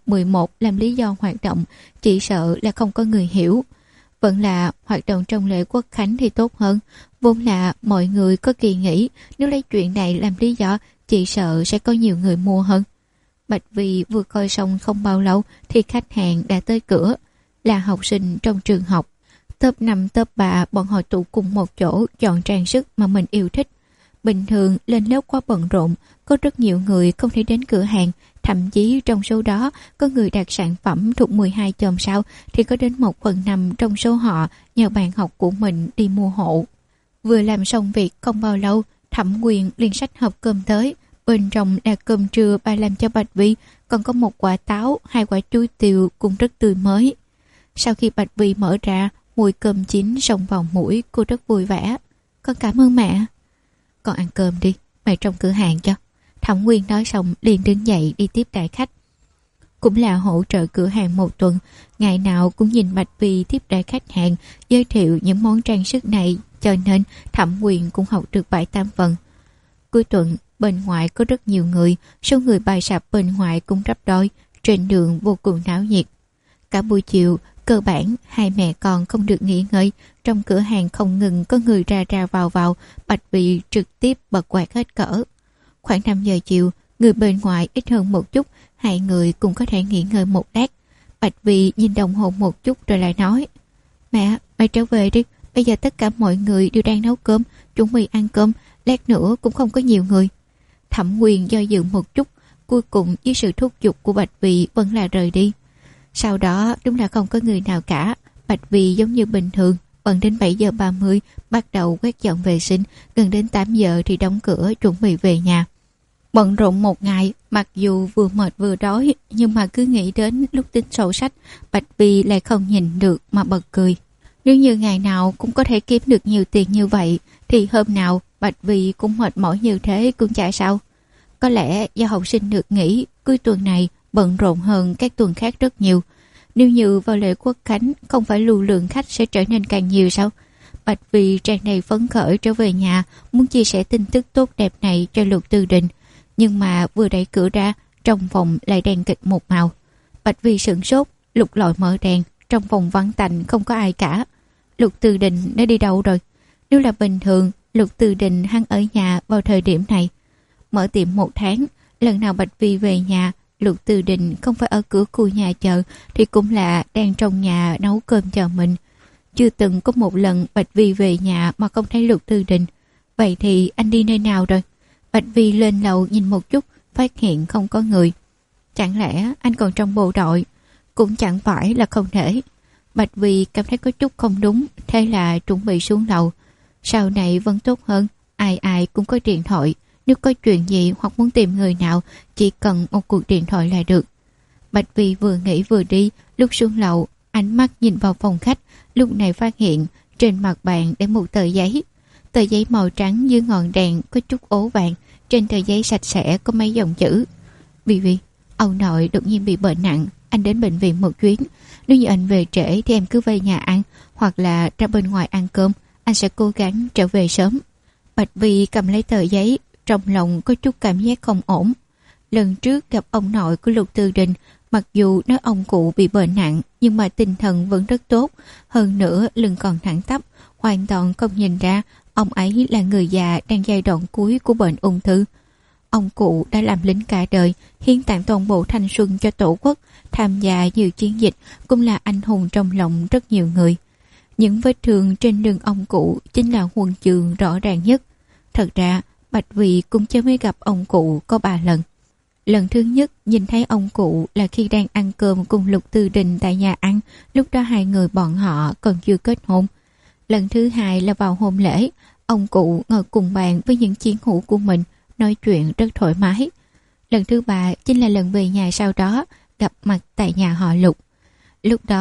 Speaker 1: 11 làm lý do hoạt động, chỉ sợ là không có người hiểu. Vẫn là hoạt động trong lễ Quốc Khánh thì tốt hơn. Vốn là mọi người có kỳ nghỉ, nếu lấy chuyện này làm lý do, chỉ sợ sẽ có nhiều người mua hơn. Bạch Vi vừa coi xong không bao lâu thì khách hàng đã tới cửa. Là học sinh trong trường học. Top 5, top 3 bọn họ tụ cùng một chỗ chọn trang sức mà mình yêu thích. Bình thường lên lớp quá bận rộn, có rất nhiều người không thể đến cửa hàng. Thậm chí trong số đó có người đặt sản phẩm thuộc 12 chòm sao thì có đến 1/5 trong số họ nhờ bạn học của mình đi mua hộ. Vừa làm xong việc không bao lâu, Thẩm Quyền liền xách hộp cơm tới. Bên trong là cơm trưa bà làm cho Bạch Vi, còn có 1 quả táo, 2 quả chuối tiêu cũng rất tươi mới. Sau khi Bạch Vi mở ra, mùi cơm chín xông vào mũi, cô rất vui vẻ. Con cảm ơn mẹ. Con ăn cơm đi, mẹ trong cửa hàng cho. Thẩm Quyền nói xong liền đứng dậy đi tiếp đãi khách. Cũng là hỗ trợ cửa hàng 1 tuần, ngày nào cũng nhìn Bạch Vi tiếp đãi khách hàng, giới thiệu những món trang sức này, cho nên Thẩm Quyền cũng học được 7-8 phần. Cuối tuần, bên ngoài có rất nhiều người, số người bài sạp bên ngoài cũng gấp đôi, trên đường vô cùng náo nhiệt. Cả buổi chiều, cơ bản hai mẹ con không được nghỉ ngơi, trong cửa hàng không ngừng có người ra ra vào, Bạch Vi trực tiếp bật quạt hết cỡ. Khoảng 5 giờ chiều, người bên ngoài ít hơn một chút, hai người cũng có thể nghỉ ngơi một lát. Bạch Vi nhìn đồng hồ một chút rồi lại nói: Mẹ trở về đi, bây giờ tất cả mọi người đều đang nấu cơm, chuẩn bị ăn cơm, lát nữa cũng không có nhiều người. Thẩm Quyền do dự một chút, cuối cùng với sự thúc giục của Bạch Vi vẫn là rời đi. Sau đó đúng là không có người nào cả. Bạch Vi giống như bình thường, bận đến 7 giờ 30 bắt đầu quét dọn vệ sinh, gần đến 8 giờ thì đóng cửa chuẩn bị về nhà. Bận rộn một ngày, mặc dù vừa mệt vừa đói, nhưng mà cứ nghĩ đến lúc tính sổ sách, Bạch Vi lại không nhìn được mà bật cười. Nếu như ngày nào cũng có thể kiếm được nhiều tiền như vậy, thì hôm nào Bạch Vi cũng mệt mỏi như thế cũng chả sao. Có lẽ do học sinh được nghỉ, cuối tuần này bận rộn hơn các tuần khác rất nhiều. Nếu như vào lễ Quốc Khánh, không phải lưu lượng khách sẽ trở nên càng nhiều sao? Bạch Vi tràn đầy phấn khởi trở về nhà, muốn chia sẻ tin tức tốt đẹp này cho Lục Tư Đình. Nhưng mà vừa đẩy cửa ra, trong phòng lại đèn kịt một màu. Bạch Vi sửng sốt, lục lọi mở đèn, trong phòng vắng tạnh không có ai cả. Lục Tư Đình đã đi đâu rồi? Nếu là bình thường, Lục Tư Đình hắn ở nhà vào thời điểm này. Mở tiệm 1 tháng, lần nào Bạch Vi về nhà, Lục Tư Đình không phải ở cửa khu nhà chờ thì cũng là đang trong nhà nấu cơm chờ mình. Chưa từng có một lần Bạch Vi về nhà mà không thấy Lục Tư Đình. Vậy thì anh đi nơi nào rồi? Bạch Vi lên lầu nhìn một chút, phát hiện không có người. Chẳng lẽ anh còn trong bộ đội? Cũng chẳng phải là không thể. Bạch Vi cảm thấy có chút không đúng, thế là chuẩn bị xuống lầu. Sau này vẫn tốt hơn, ai ai cũng có điện thoại. Nếu có chuyện gì hoặc muốn tìm người nào, chỉ cần một cuộc điện thoại là được. Bạch Vi vừa nghĩ vừa đi, lúc xuống lầu, ánh mắt nhìn vào phòng khách, lúc này phát hiện trên mặt bàn để một tờ giấy. Tờ giấy màu trắng dưới ngọn đèn có chút ố vàng, trên tờ giấy sạch sẽ có mấy dòng chữ: Vi, ông nội đột nhiên bị bệnh nặng, anh đến bệnh viện một chuyến. Nếu như anh về trễ thì em cứ về nhà ăn, hoặc là ra bên ngoài ăn cơm, anh sẽ cố gắng trở về sớm. Bạch Vi cầm lấy tờ giấy, trong lòng có chút cảm giác không ổn. Lần trước gặp ông nội của Lục Tư Đình, mặc dù nói ông cụ bị bệnh nặng, nhưng mà tinh thần vẫn rất tốt. Hơn nữa lưng còn thẳng tắp, hoàn toàn không nhìn ra ông ấy là người già đang giai đoạn cuối của bệnh ung thư. Ông cụ đã làm lính cả đời, hiến tặng toàn bộ thanh xuân cho tổ quốc, tham gia nhiều chiến dịch, cũng là anh hùng trong lòng rất nhiều người. Những vết thương trên lưng ông cụ chính là huân chương rõ ràng nhất. Thật ra Bạch Vi cũng chưa mới gặp ông cụ có 3 lần. Lần thứ nhất nhìn thấy ông cụ là khi đang ăn cơm cùng Lục Tư Đình tại nhà ăn, lúc đó hai người bọn họ còn chưa kết hôn. Lần thứ hai là vào hôn lễ, ông cụ ngồi cùng bàn với những chiến hữu của mình, nói chuyện rất thoải mái. Lần thứ ba chính là lần về nhà sau đó, gặp mặt tại nhà họ Lục. Lúc đó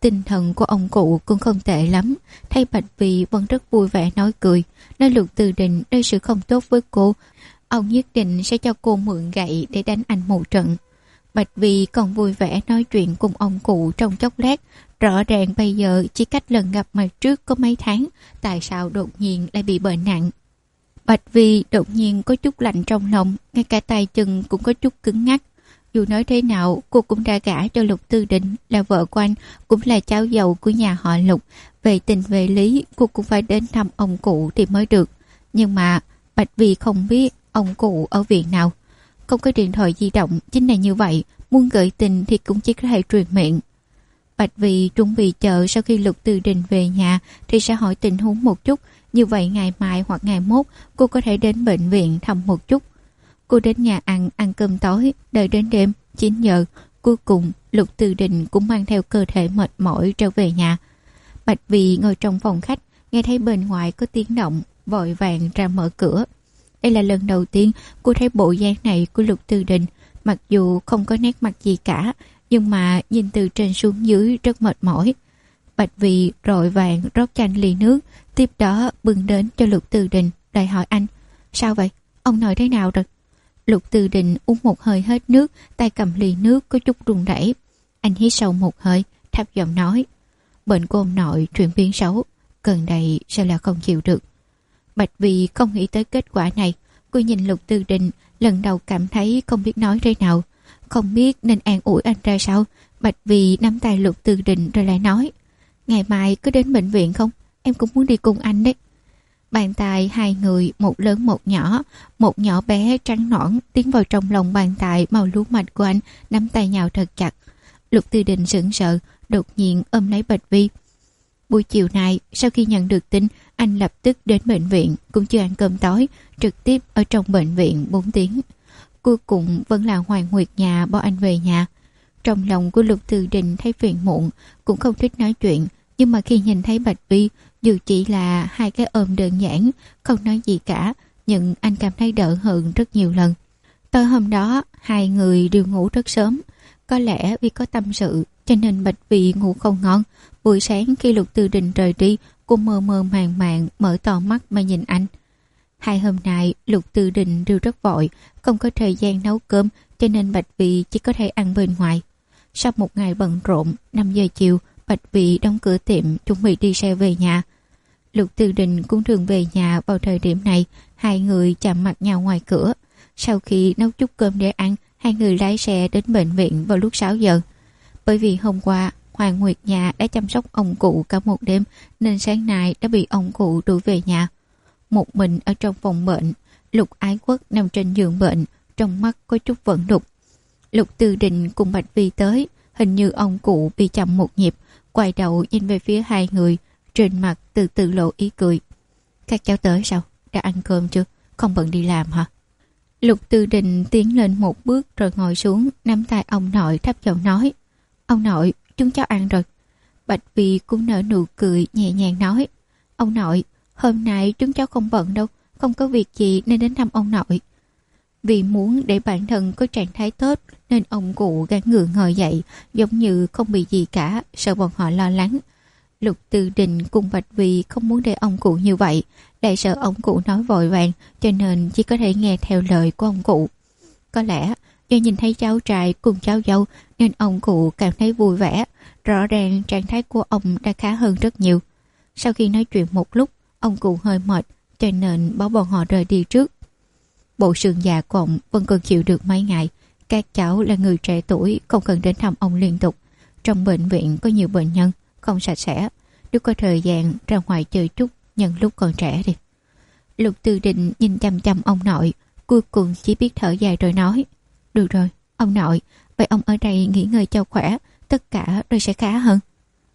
Speaker 1: tinh thần của ông cụ cũng không tệ lắm. Thấy Bạch Vi vẫn rất vui vẻ nói cười, nói Lục Tư Đình đối xử không tốt với cô, ông nhất định sẽ cho cô mượn gậy để đánh anh một trận. Bạch Vi còn vui vẻ nói chuyện cùng ông cụ trong chốc lát. Rõ ràng bây giờ chỉ cách lần gặp mặt trước có mấy tháng, tại sao đột nhiên lại bị bệnh nặng. Bạch Vi đột nhiên có chút lạnh trong lòng, ngay cả tay chân cũng có chút cứng ngắc. Dù nói thế nào, cô cũng đã gả cho Lục Tư Đình, là vợ của anh, cũng là cháu dâu của nhà họ Lục. Về tình về lý, cô cũng phải đến thăm ông cụ thì mới được. Nhưng mà Bạch Vi không biết ông cụ ở viện nào. Không có điện thoại di động, chính là như vậy, muốn gửi tình thì cũng chỉ có thể truyền miệng. Bạch Vi chuẩn bị chờ sau khi Lục Tư Đình về nhà thì sẽ hỏi tình huống một chút, như vậy ngày mai hoặc ngày mốt cô có thể đến bệnh viện thăm một chút. Cô đến nhà ăn cơm tối, đợi đến đêm 9 giờ, cuối cùng Lục Tư Đình cũng mang theo cơ thể mệt mỏi trở về nhà. Bạch Vi ngồi trong phòng khách, nghe thấy bên ngoài có tiếng động, vội vàng ra mở cửa. Đây là lần đầu tiên cô thấy bộ dáng này của Lục Tư Đình, mặc dù không có nét mặt gì cả, nhưng mà nhìn từ trên xuống dưới rất mệt mỏi. Bạch Vi vội vàng rót chanh ly nước, tiếp đó bưng đến cho Lục Tư Đình, đòi hỏi anh: sao vậy? Ông nội thế nào rồi? Lục Tư Đình uống một hơi hết nước, tay cầm ly nước có chút run rẩy. Anh hít sâu một hơi, thấp giọng nói: bệnh của ông nội chuyển biến xấu, gần đây sao là không chịu được. Bạch Vi không nghĩ tới kết quả này. Cô nhìn Lục Tư Đình, lần đầu cảm thấy không biết nói thế nào, không biết nên an ủi anh ra sao. Bạch Vi nắm tay Lục Tư Đình rồi lại nói: ngày mai có đến bệnh viện không? Em cũng muốn đi cùng anh đấy. Bàn tay hai người, một lớn một nhỏ bé trắng nõn tiến vào trong lòng bàn tay màu lúa mạch của anh, nắm tay nhau thật chặt. Lục Tư Đình sững sờ, đột nhiên ôm lấy Bạch Vi. Buổi chiều này, sau khi nhận được tin, anh lập tức đến bệnh viện, cũng chưa ăn cơm tối, trực tiếp ở trong bệnh viện 4 tiếng. Cuối cùng vẫn là Hoàng Nguyệt nhà bỏ anh về nhà. Trong lòng của Lục Tư Đình thấy phiền muộn, cũng không thích nói chuyện, nhưng mà khi nhìn thấy Bạch Vi, dù chỉ là hai cái ôm đơn giản, không nói gì cả, nhưng anh cảm thấy đỡ hơn rất nhiều lần. Tối hôm đó, hai người đều ngủ rất sớm. Có lẽ vì có tâm sự, cho nên Bạch Vi ngủ không ngon. Buổi sáng khi Lục Tư Đình rời đi, cô mơ mơ màng màng mở to mắt mà nhìn anh. Hai hôm nay Lục Tư Đình đều rất vội, không có thời gian nấu cơm, cho nên Bạch Vi chỉ có thể ăn bên ngoài. Sau một ngày bận rộn, 5 giờ chiều, Bạch Vi đóng cửa tiệm chuẩn bị đi xe về nhà. Lục Tư Đình cũng thường về nhà vào thời điểm này. Hai người chạm mặt nhau ngoài cửa. Sau khi nấu chút cơm để ăn, hai người lái xe đến bệnh viện vào lúc 6 giờ. Bởi vì hôm qua Hoàng Nguyệt nhà đã chăm sóc ông cụ cả một đêm, nên sáng nay đã bị ông cụ đuổi về nhà. Một mình ở trong phòng bệnh, Lục Ái Quốc nằm trên giường bệnh, trong mắt có chút vận đục. Lục Tư Đình cùng Bạch Vi tới, hình như ông cụ bị chậm một nhịp, quay đầu nhìn về phía hai người, trên mặt từ từ lộ ý cười. Các cháu tới sao? Đã ăn cơm chưa? Không bận đi làm hả? Lục Tư Đình tiến lên một bước rồi ngồi xuống, nắm tay ông nội thấp giọng nói: ông nội, chúng cháu ăn rồi. Bạch Vi cũng nở nụ cười nhẹ nhàng nói: ông nội, hôm nay chúng cháu không bận đâu, không có việc gì nên đến thăm ông nội. Vì muốn để bản thân có trạng thái tốt nên ông cụ gắng gượng ngồi dậy, giống như không bị gì cả, sợ bọn họ lo lắng. Lục Tư Đình cùng Bạch Vi không muốn để ông cụ như vậy, lại sợ ông cụ nói vội vàng, cho nên chỉ có thể nghe theo lời của ông cụ. Có lẽ do nhìn thấy cháu trai cùng cháu dâu nên ông cụ cảm thấy vui vẻ. Rõ ràng trạng thái của ông đã khá hơn rất nhiều. Sau khi nói chuyện một lúc, ông cụ hơi mệt, cho nên bảo bọn họ rời đi trước. Bộ xương già của ông vẫn còn chịu được mấy ngày. Các cháu là người trẻ tuổi, không cần đến thăm ông liên tục. Trong bệnh viện có nhiều bệnh nhân, không sạch sẽ. Nếu có thời gian ra ngoài chơi chút, nhân lúc còn trẻ đi. Lục Tư Đình nhìn chăm chăm ông nội, cuối cùng chỉ biết thở dài rồi nói: được rồi, ông nội, vậy ông ở đây nghỉ ngơi cho khỏe, tất cả rồi sẽ khá hơn.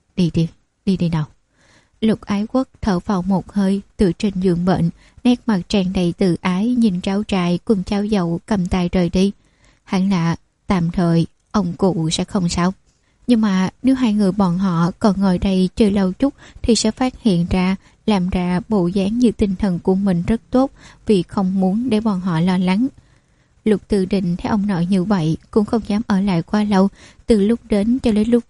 Speaker 1: Đi nào. Lục Ái Quốc thở vào một hơi, từ trên giường bệnh, nét mặt tràn đầy từ ái nhìn cháu trai cùng cháu dâu cầm tay rời đi. Hẳn là tạm thời ông cụ sẽ không sao. Nhưng mà nếu hai người bọn họ còn ngồi đây chơi lâu chút thì sẽ phát hiện ra, làm ra bộ dáng như tinh thần của mình rất tốt, vì không muốn để bọn họ lo lắng. Lục Tư Đình thấy ông nội như vậy cũng không dám ở lại quá lâu. Từ lúc đến cho đến lúc về,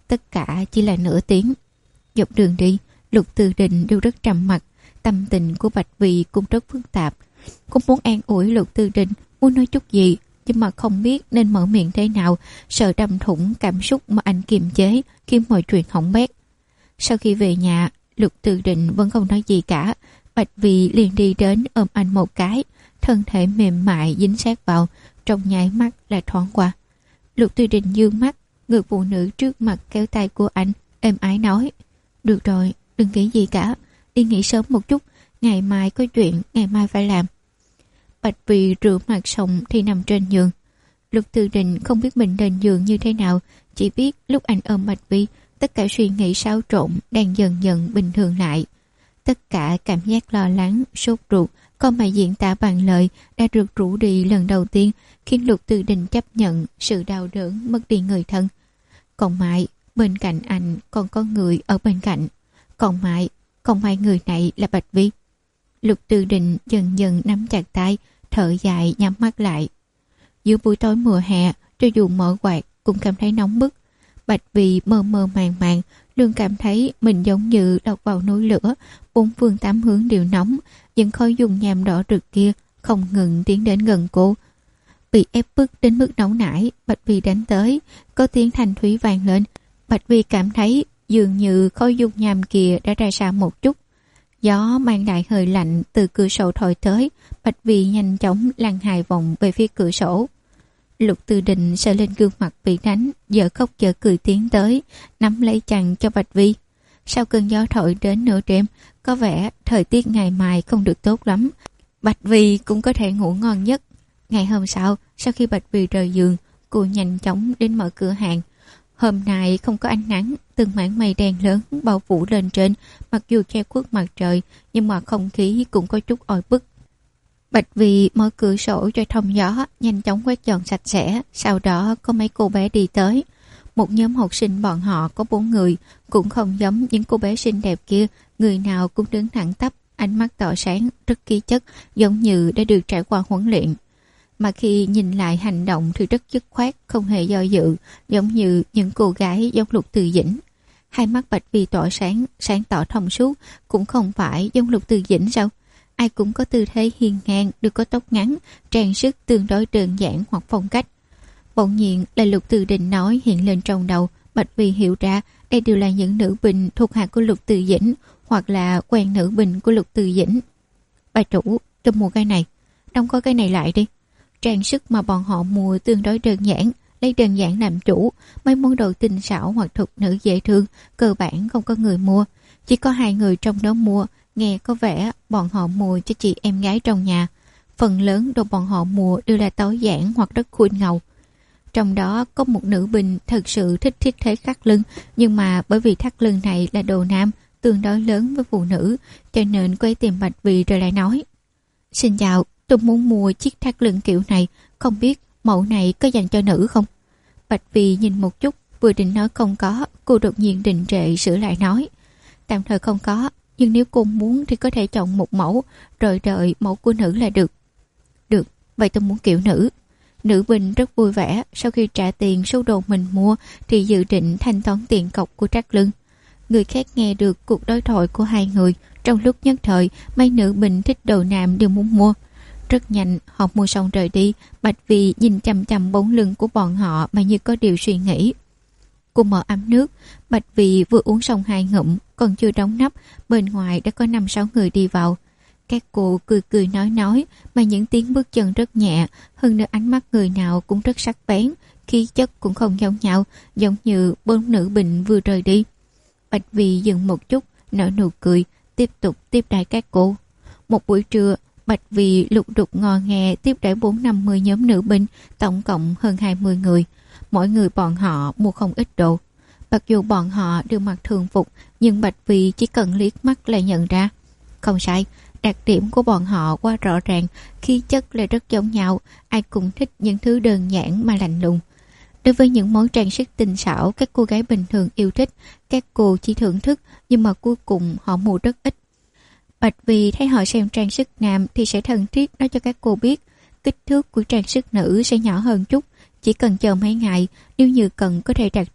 Speaker 1: tất cả chỉ là nửa tiếng. Dọc đường đi, Lục Từ Định đều rất trầm mặc. Tâm tình của Bạch Vì cũng rất phức tạp. Cô muốn an ủi Lục Từ Định, muốn nói chút gì, nhưng mà không biết nên mở miệng thế nào, sợ đâm thủng cảm xúc mà anh kiềm chế, khiến mọi chuyện hỏng bét. Sau khi về nhà, Lục Từ Định vẫn không nói gì cả. Bạch Vì liền đi đến ôm anh một cái, thân thể mềm mại dính sát vào, trong nháy mắt là thoáng qua. Lục Từ Định dương mắt, người phụ nữ trước mặt kéo tay của anh, êm ái nói: "Được rồi, đừng nghĩ gì cả, đi nghỉ sớm một chút, ngày mai có chuyện, ngày mai phải làm." Bạch Vì rửa mặt xong thì nằm trên giường. Lục Từ Định không biết mình lên giường như thế nào, chỉ biết lúc anh ôm Bạch Vi, tất cả suy nghĩ xáo trộn đang dần dần bình thường lại. Tất cả cảm giác lo lắng, sốt ruột, con mà diễn tả bằng lời đã được rũ đi lần đầu tiên, khiến Lục Từ Định chấp nhận sự đau đớn mất đi người thân. Còn mãi, bên cạnh anh còn có người ở bên cạnh. Còn mãi, không phải người này là Bạch Vi. Lục Từ Định dần dần nắm chặt tay, thở dài nhắm mắt lại. Giữa buổi tối mùa hè, cho dù mở quạt cũng cảm thấy nóng bức. Bạch Vi mơ mơ màng màng, luôn cảm thấy mình giống như độc vào núi lửa, bốn phương tám hướng đều nóng, những khói dung nham đỏ rực kia không ngừng tiến đến gần cô. Bị ép bức đến mức nóng nảy, Bạch Vi đánh tới, có tiếng thanh thúy vang lên. Bạch Vi cảm thấy dường như khói dung nham kia đã ra xa một chút. Gió mang lại hơi lạnh từ cửa sổ thổi tới, Bạch Vi nhanh chóng lăn 2 vòng về phía cửa sổ. Lục Từ Định sợ lên gương mặt bị đánh, giờ khóc giờ cười tiến tới, nắm lấy chăn cho Bạch Vi. Sau cơn gió thổi đến nửa đêm, có vẻ thời tiết ngày mai không được tốt lắm. Bạch Vi cũng có thể ngủ ngon nhất. Ngày hôm sau khi Bạch Vi rời giường, cô nhanh chóng đến mở cửa hàng. Hôm nay không có ánh nắng, từng mảng mây đen lớn bao phủ lên trên, mặc dù che khuất mặt trời, nhưng mà không khí cũng có chút oi bức. Bạch Vi mở cửa sổ cho thông gió, nhanh chóng quét dọn sạch sẽ, sau đó có mấy cô bé đi tới. Một nhóm học sinh bọn họ có 4 người, cũng không giống những cô bé xinh đẹp kia, người nào cũng đứng thẳng tắp, ánh mắt tỏ sáng, rất khí chất, giống như đã được trải qua huấn luyện. Mà khi nhìn lại hành động thì rất dứt khoát, không hề do dự, giống như những cô gái giống Lục Từ Dĩnh. Hai mắt Bạch Vi tỏa sáng, sáng tỏ thông suốt, cũng không phải giống Lục Từ Dĩnh sao? Ai cũng có tư thế hiên ngang, được có tóc ngắn, trang sức tương đối đơn giản hoặc phong cách. Bỗng nhiên là Lục Từ Định nói hiện lên trong đầu. Bạch Vi hiểu ra đây đều là những nữ binh thuộc hạ của Lục Từ Dĩnh, hoặc là quen nữ binh của Lục Từ Dĩnh. Bà chủ, tôi mua cái này, đóng có cái này lại đi. Trang sức mà bọn họ mua tương đối đơn giản, lấy đơn giản làm chủ, mấy món đồ tinh xảo hoặc thục nữ dễ thương cơ bản không có người mua, chỉ có 2 người trong đó mua. Nghe có vẻ bọn họ mua cho chị em gái trong nhà. Phần lớn đồ bọn họ mua đều là tối giản hoặc rất khuôn ngầu. Trong đó có một nữ binh thật sự thích thiết thế thắt lưng, nhưng mà bởi vì thắt lưng này là đồ nam, tương đối lớn với phụ nữ, cho nên cô ấy tìm Bạch Vi rồi lại nói: "Xin chào, tôi muốn mua chiếc thắt lưng kiểu này, không biết mẫu này có dành cho nữ không?" Bạch Vi nhìn một chút, vừa định nói không có, cô đột nhiên đình trệ sửa lại nói: "Tạm thời không có, nhưng nếu cô muốn thì có thể chọn một mẫu, rồi đợi mẫu của nữ là được." "Được, vậy tôi muốn kiểu nữ." Nữ binh rất vui vẻ, sau khi trả tiền số đồ mình mua thì dự định thanh toán tiền cọc của thắt lưng. Người khác nghe được cuộc đối thoại của 2 người, trong lúc nhất thời mấy nữ binh thích đồ nam đều muốn mua. Rất nhanh họ mua xong rời đi. Bạch Vi nhìn chằm chằm bóng lưng của bọn họ mà như có điều suy nghĩ. Cô mở ấm nước, Bạch Vi vừa uống xong 2 ngụm, còn chưa đóng nắp, bên ngoài đã có 5-6 người đi vào. Các cô cười cười nói mà những tiếng bước chân rất nhẹ, hơn nữa ánh mắt người nào cũng rất sắc bén, khí chất cũng không giống nhau, giống như 4 nữ binh vừa rời đi. Bạch Vi dừng một chút, nở nụ cười, tiếp tục tiếp đãi các cô. Một buổi trưa, Bạch Vi lục đục ngò nghe tiếp đãi 4-50 nhóm nữ binh, tổng cộng hơn 20 người. Mỗi người bọn họ mua không ít đồ. Mặc dù bọn họ đều mặc thường phục, nhưng Bạch Vi chỉ cần liếc mắt là nhận ra. Không sai, đặc điểm của bọn họ quá rõ ràng, khí chất là rất giống nhau, ai cũng thích những thứ đơn giản mà lạnh lùng. Đối với những món trang sức tinh xảo các cô gái bình thường yêu thích, các cô chỉ thưởng thức, nhưng mà cuối cùng họ mua rất ít. Bạch Vi thấy họ xem trang sức nam thì sẽ thân thiết nói cho các cô biết kích thước của trang sức nữ sẽ nhỏ hơn chút, chỉ cần chờ mấy ngày, nếu như cần có thể đặt trước,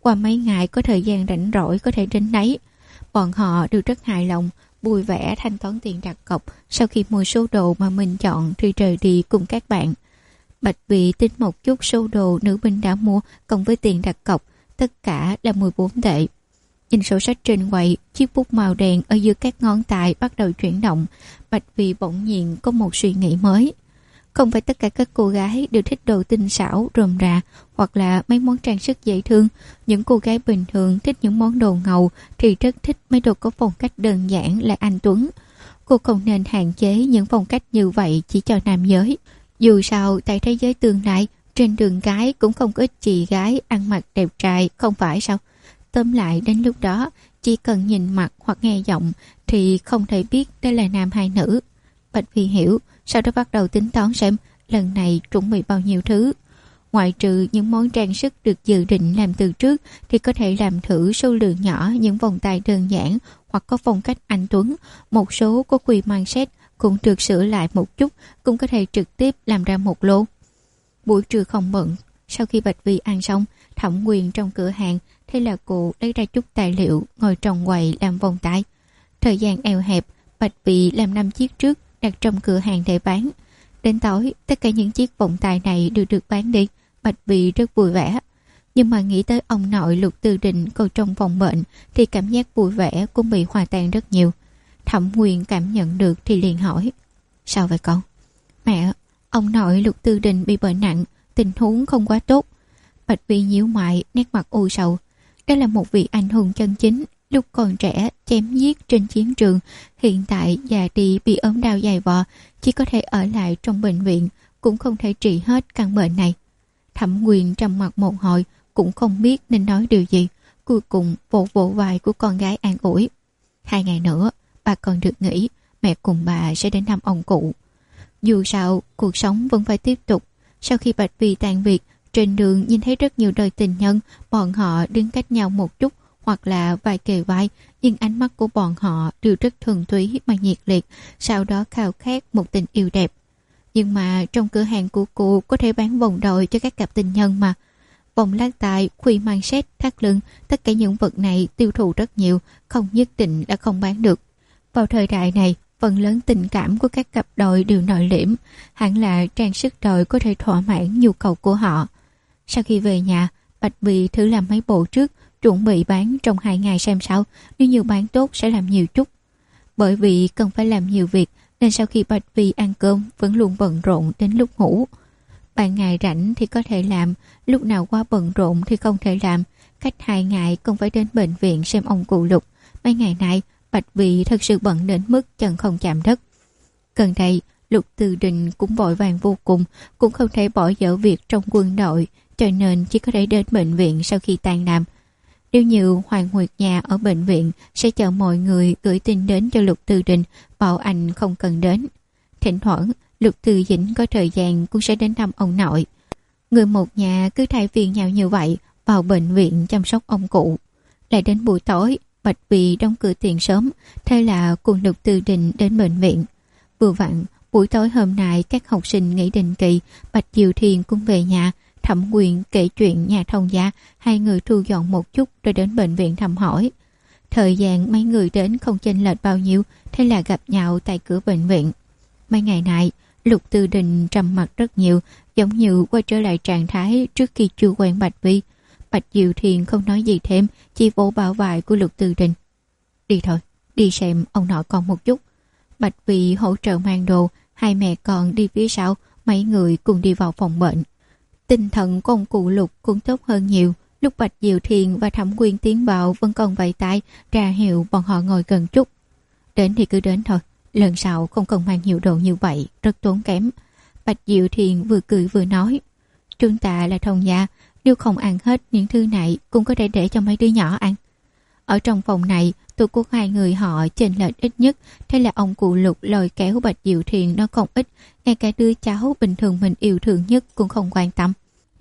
Speaker 1: Qua mấy ngày có thời gian rảnh rỗi có thể đến đấy. Bọn họ đều rất hài lòng, vui vẻ thanh toán tiền đặt cọc. Sau khi mua số đồ mà mình chọn thì rời đi cùng các bạn. Bạch Vy tính một chút số đồ nữ binh đã mua cộng với tiền đặt cọc, tất cả là 14 tệ. Nhìn sổ sách trên quầy, chiếc bút màu đen ở giữa các ngón tay bắt đầu chuyển động. Bạch Vy bỗng nhiên có một suy nghĩ mới. Không phải tất cả các cô gái đều thích đồ tinh xảo, rườm rà hoặc là mấy món trang sức dễ thương. Những cô gái bình thường thích những món đồ ngầu thì rất thích mấy đồ có phong cách đơn giản lại anh tuấn. Cô không nên hạn chế những phong cách như vậy chỉ cho nam giới. Dù sao tại thế giới tương lai, trên đường cái cũng không có ít chị gái ăn mặc đẹp trai, không phải sao? Tóm lại đến lúc đó, chỉ cần nhìn mặt hoặc nghe giọng thì không thể biết đây là nam hay nữ. Bạch Vy hiểu, sau đó bắt đầu tính toán xem lần này chuẩn bị bao nhiêu thứ. Ngoại trừ những món trang sức được dự định làm từ trước thì có thể làm thử số lượng nhỏ những vòng tay đơn giản hoặc có phong cách anh tuấn. Một số có quy mang set cũng được sửa lại một chút, cũng có thể trực tiếp làm ra một lô. Buổi trưa không bận, sau khi Bạch Vy ăn xong, Thẩm Quyền trong cửa hàng thế là cô lấy ra chút tài liệu ngồi trong quầy làm vòng tay. Thời gian eo hẹp, Bạch Vy làm 5 chiếc trước đặt trong cửa hàng để bán. Đến tối, tất cả những chiếc vòng tay này đều được bán đi. Bạch Vy rất vui vẻ. Nhưng mà nghĩ tới ông nội Lục Tư Đình còn trong phòng bệnh thì cảm giác vui vẻ cũng bị hòa tan rất nhiều. Thẩm Quyền cảm nhận được thì liền hỏi: Sao vậy con? Mẹ, ông nội Lục Tư Đình bị bệnh nặng, tình huống không quá tốt. Bạch Vy nhíu mày, nét mặt u sầu. Đây là một vị anh hùng chân chính, lúc còn trẻ chém giết trên chiến trường, hiện tại già đi bị ốm đau dày vò, chỉ có thể ở lại trong bệnh viện, cũng không thể trị hết căn bệnh này. Thẩm Quyền trầm mặc một hồi, cũng không biết nên nói điều gì, cuối cùng vỗ vỗ vai của con gái an ủi: 2 ngày nữa bà còn được nghỉ, mẹ cùng bà sẽ đến thăm ông cụ. Dù sao cuộc sống vẫn phải tiếp tục. Sau khi Bạch Vy tan việc, trên đường nhìn thấy rất nhiều đôi tình nhân, bọn họ đứng cách nhau một chút hoặc là vai kề vai, nhưng ánh mắt của bọn họ đều rất thuần túy mà nhiệt liệt, sau đó khao khát một tình yêu đẹp. Nhưng mà trong cửa hàng của cô có thể bán vòng đòi cho các cặp tình nhân mà. Vòng lắc tay, khuy mang set, thắt lưng, tất cả những vật này tiêu thụ rất nhiều, không nhất định là không bán được. Vào thời đại này, phần lớn tình cảm của các cặp đôi đều nội liễm, hẳn là trang sức đôi có thể thỏa mãn nhu cầu của họ. Sau khi về nhà, Bạch Vy thử làm mấy bộ trước, chuẩn bị bán trong 2 ngày xem sao, nếu như bán tốt sẽ làm nhiều chút. Bởi vì cần phải làm nhiều việc nên sau khi Bạch Vy ăn cơm vẫn luôn bận rộn đến lúc ngủ. Ban ngày rảnh thì có thể làm, lúc nào quá bận rộn thì không thể làm. Cách 2 ngày còn phải đến bệnh viện xem ông cụ Lục. Mấy ngày nay Bạch Vy thật sự bận đến mức chân không chạm đất. Gần đây Lục Tư Đình cũng vội vàng vô cùng, cũng không thể bỏ dở việc trong quân đội, cho nên chỉ có thể đến bệnh viện sau khi tan làm. Nếu như Hoàng Nguyệt nhà ở bệnh viện sẽ chờ mọi người gửi tin đến cho Lục Tư Đình, bảo anh không cần đến. Thỉnh thoảng Lục Tư Dĩnh có thời gian cũng sẽ đến thăm ông nội. Người một nhà cứ thay phiên nhau như vậy vào bệnh viện chăm sóc ông cụ. Lại đến buổi tối, Bạch Vy đóng cửa tiệm sớm, thế là cùng Lục Tư Đình đến bệnh viện. Vừa vặn buổi tối hôm nay các học sinh nghỉ định kỳ, Bạch Diệu Thiền cũng về nhà. Thẩm Quyền kể chuyện nhà thông gia, 2 người thu dọn một chút rồi đến bệnh viện thăm hỏi. Thời gian mấy người đến không chênh lệch bao nhiêu, thế là gặp nhau tại cửa bệnh viện. Mấy ngày nay Lục Tư Đình trầm mặc rất nhiều, giống như quay trở lại trạng thái trước khi chưa quen Bạch Vy. Bạch Diệu Thiền không nói gì thêm, chỉ vỗ bả vai của Lục Tư Đình. Đi thôi, đi xem ông nội con một chút. Bạch Vy hỗ trợ mang đồ, 2 mẹ con đi phía sau, mấy người cùng đi vào phòng bệnh. Tinh thần của ông cụ Lục cũng tốt hơn nhiều. Lúc Bạch Diệu Thiền và Thẩm Quyền tiến vào vẫn còn vẫy tay ra hiệu bọn họ ngồi gần chút. Đến thì cứ đến thôi, lần sau không cần mang nhiều đồ như vậy, rất tốn kém. Bạch Diệu Thiền vừa cười vừa nói: Chúng ta là thông gia, nếu không ăn hết những thứ này cũng có thể để cho mấy đứa nhỏ ăn. Ở trong phòng này, tuổi của 2 người họ chênh lệch ít nhất, thế là ông cụ Lục lôi kéo Bạch Diệu Thiền nó không ít, ngay cả đứa cháu bình thường mình yêu thương nhất cũng không quan tâm.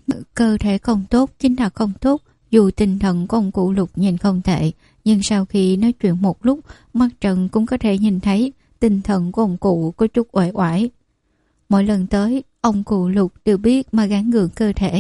Speaker 1: Cơ thể không tốt chính là không tốt, dù tinh thần của ông cụ Lục nhìn không tệ, nhưng sau khi nói chuyện một lúc, mắt Trần cũng có thể nhìn thấy tinh thần của ông cụ có chút uể oải. Mỗi lần tới, ông cụ Lục đều biết mà gắng gượng cơ thể,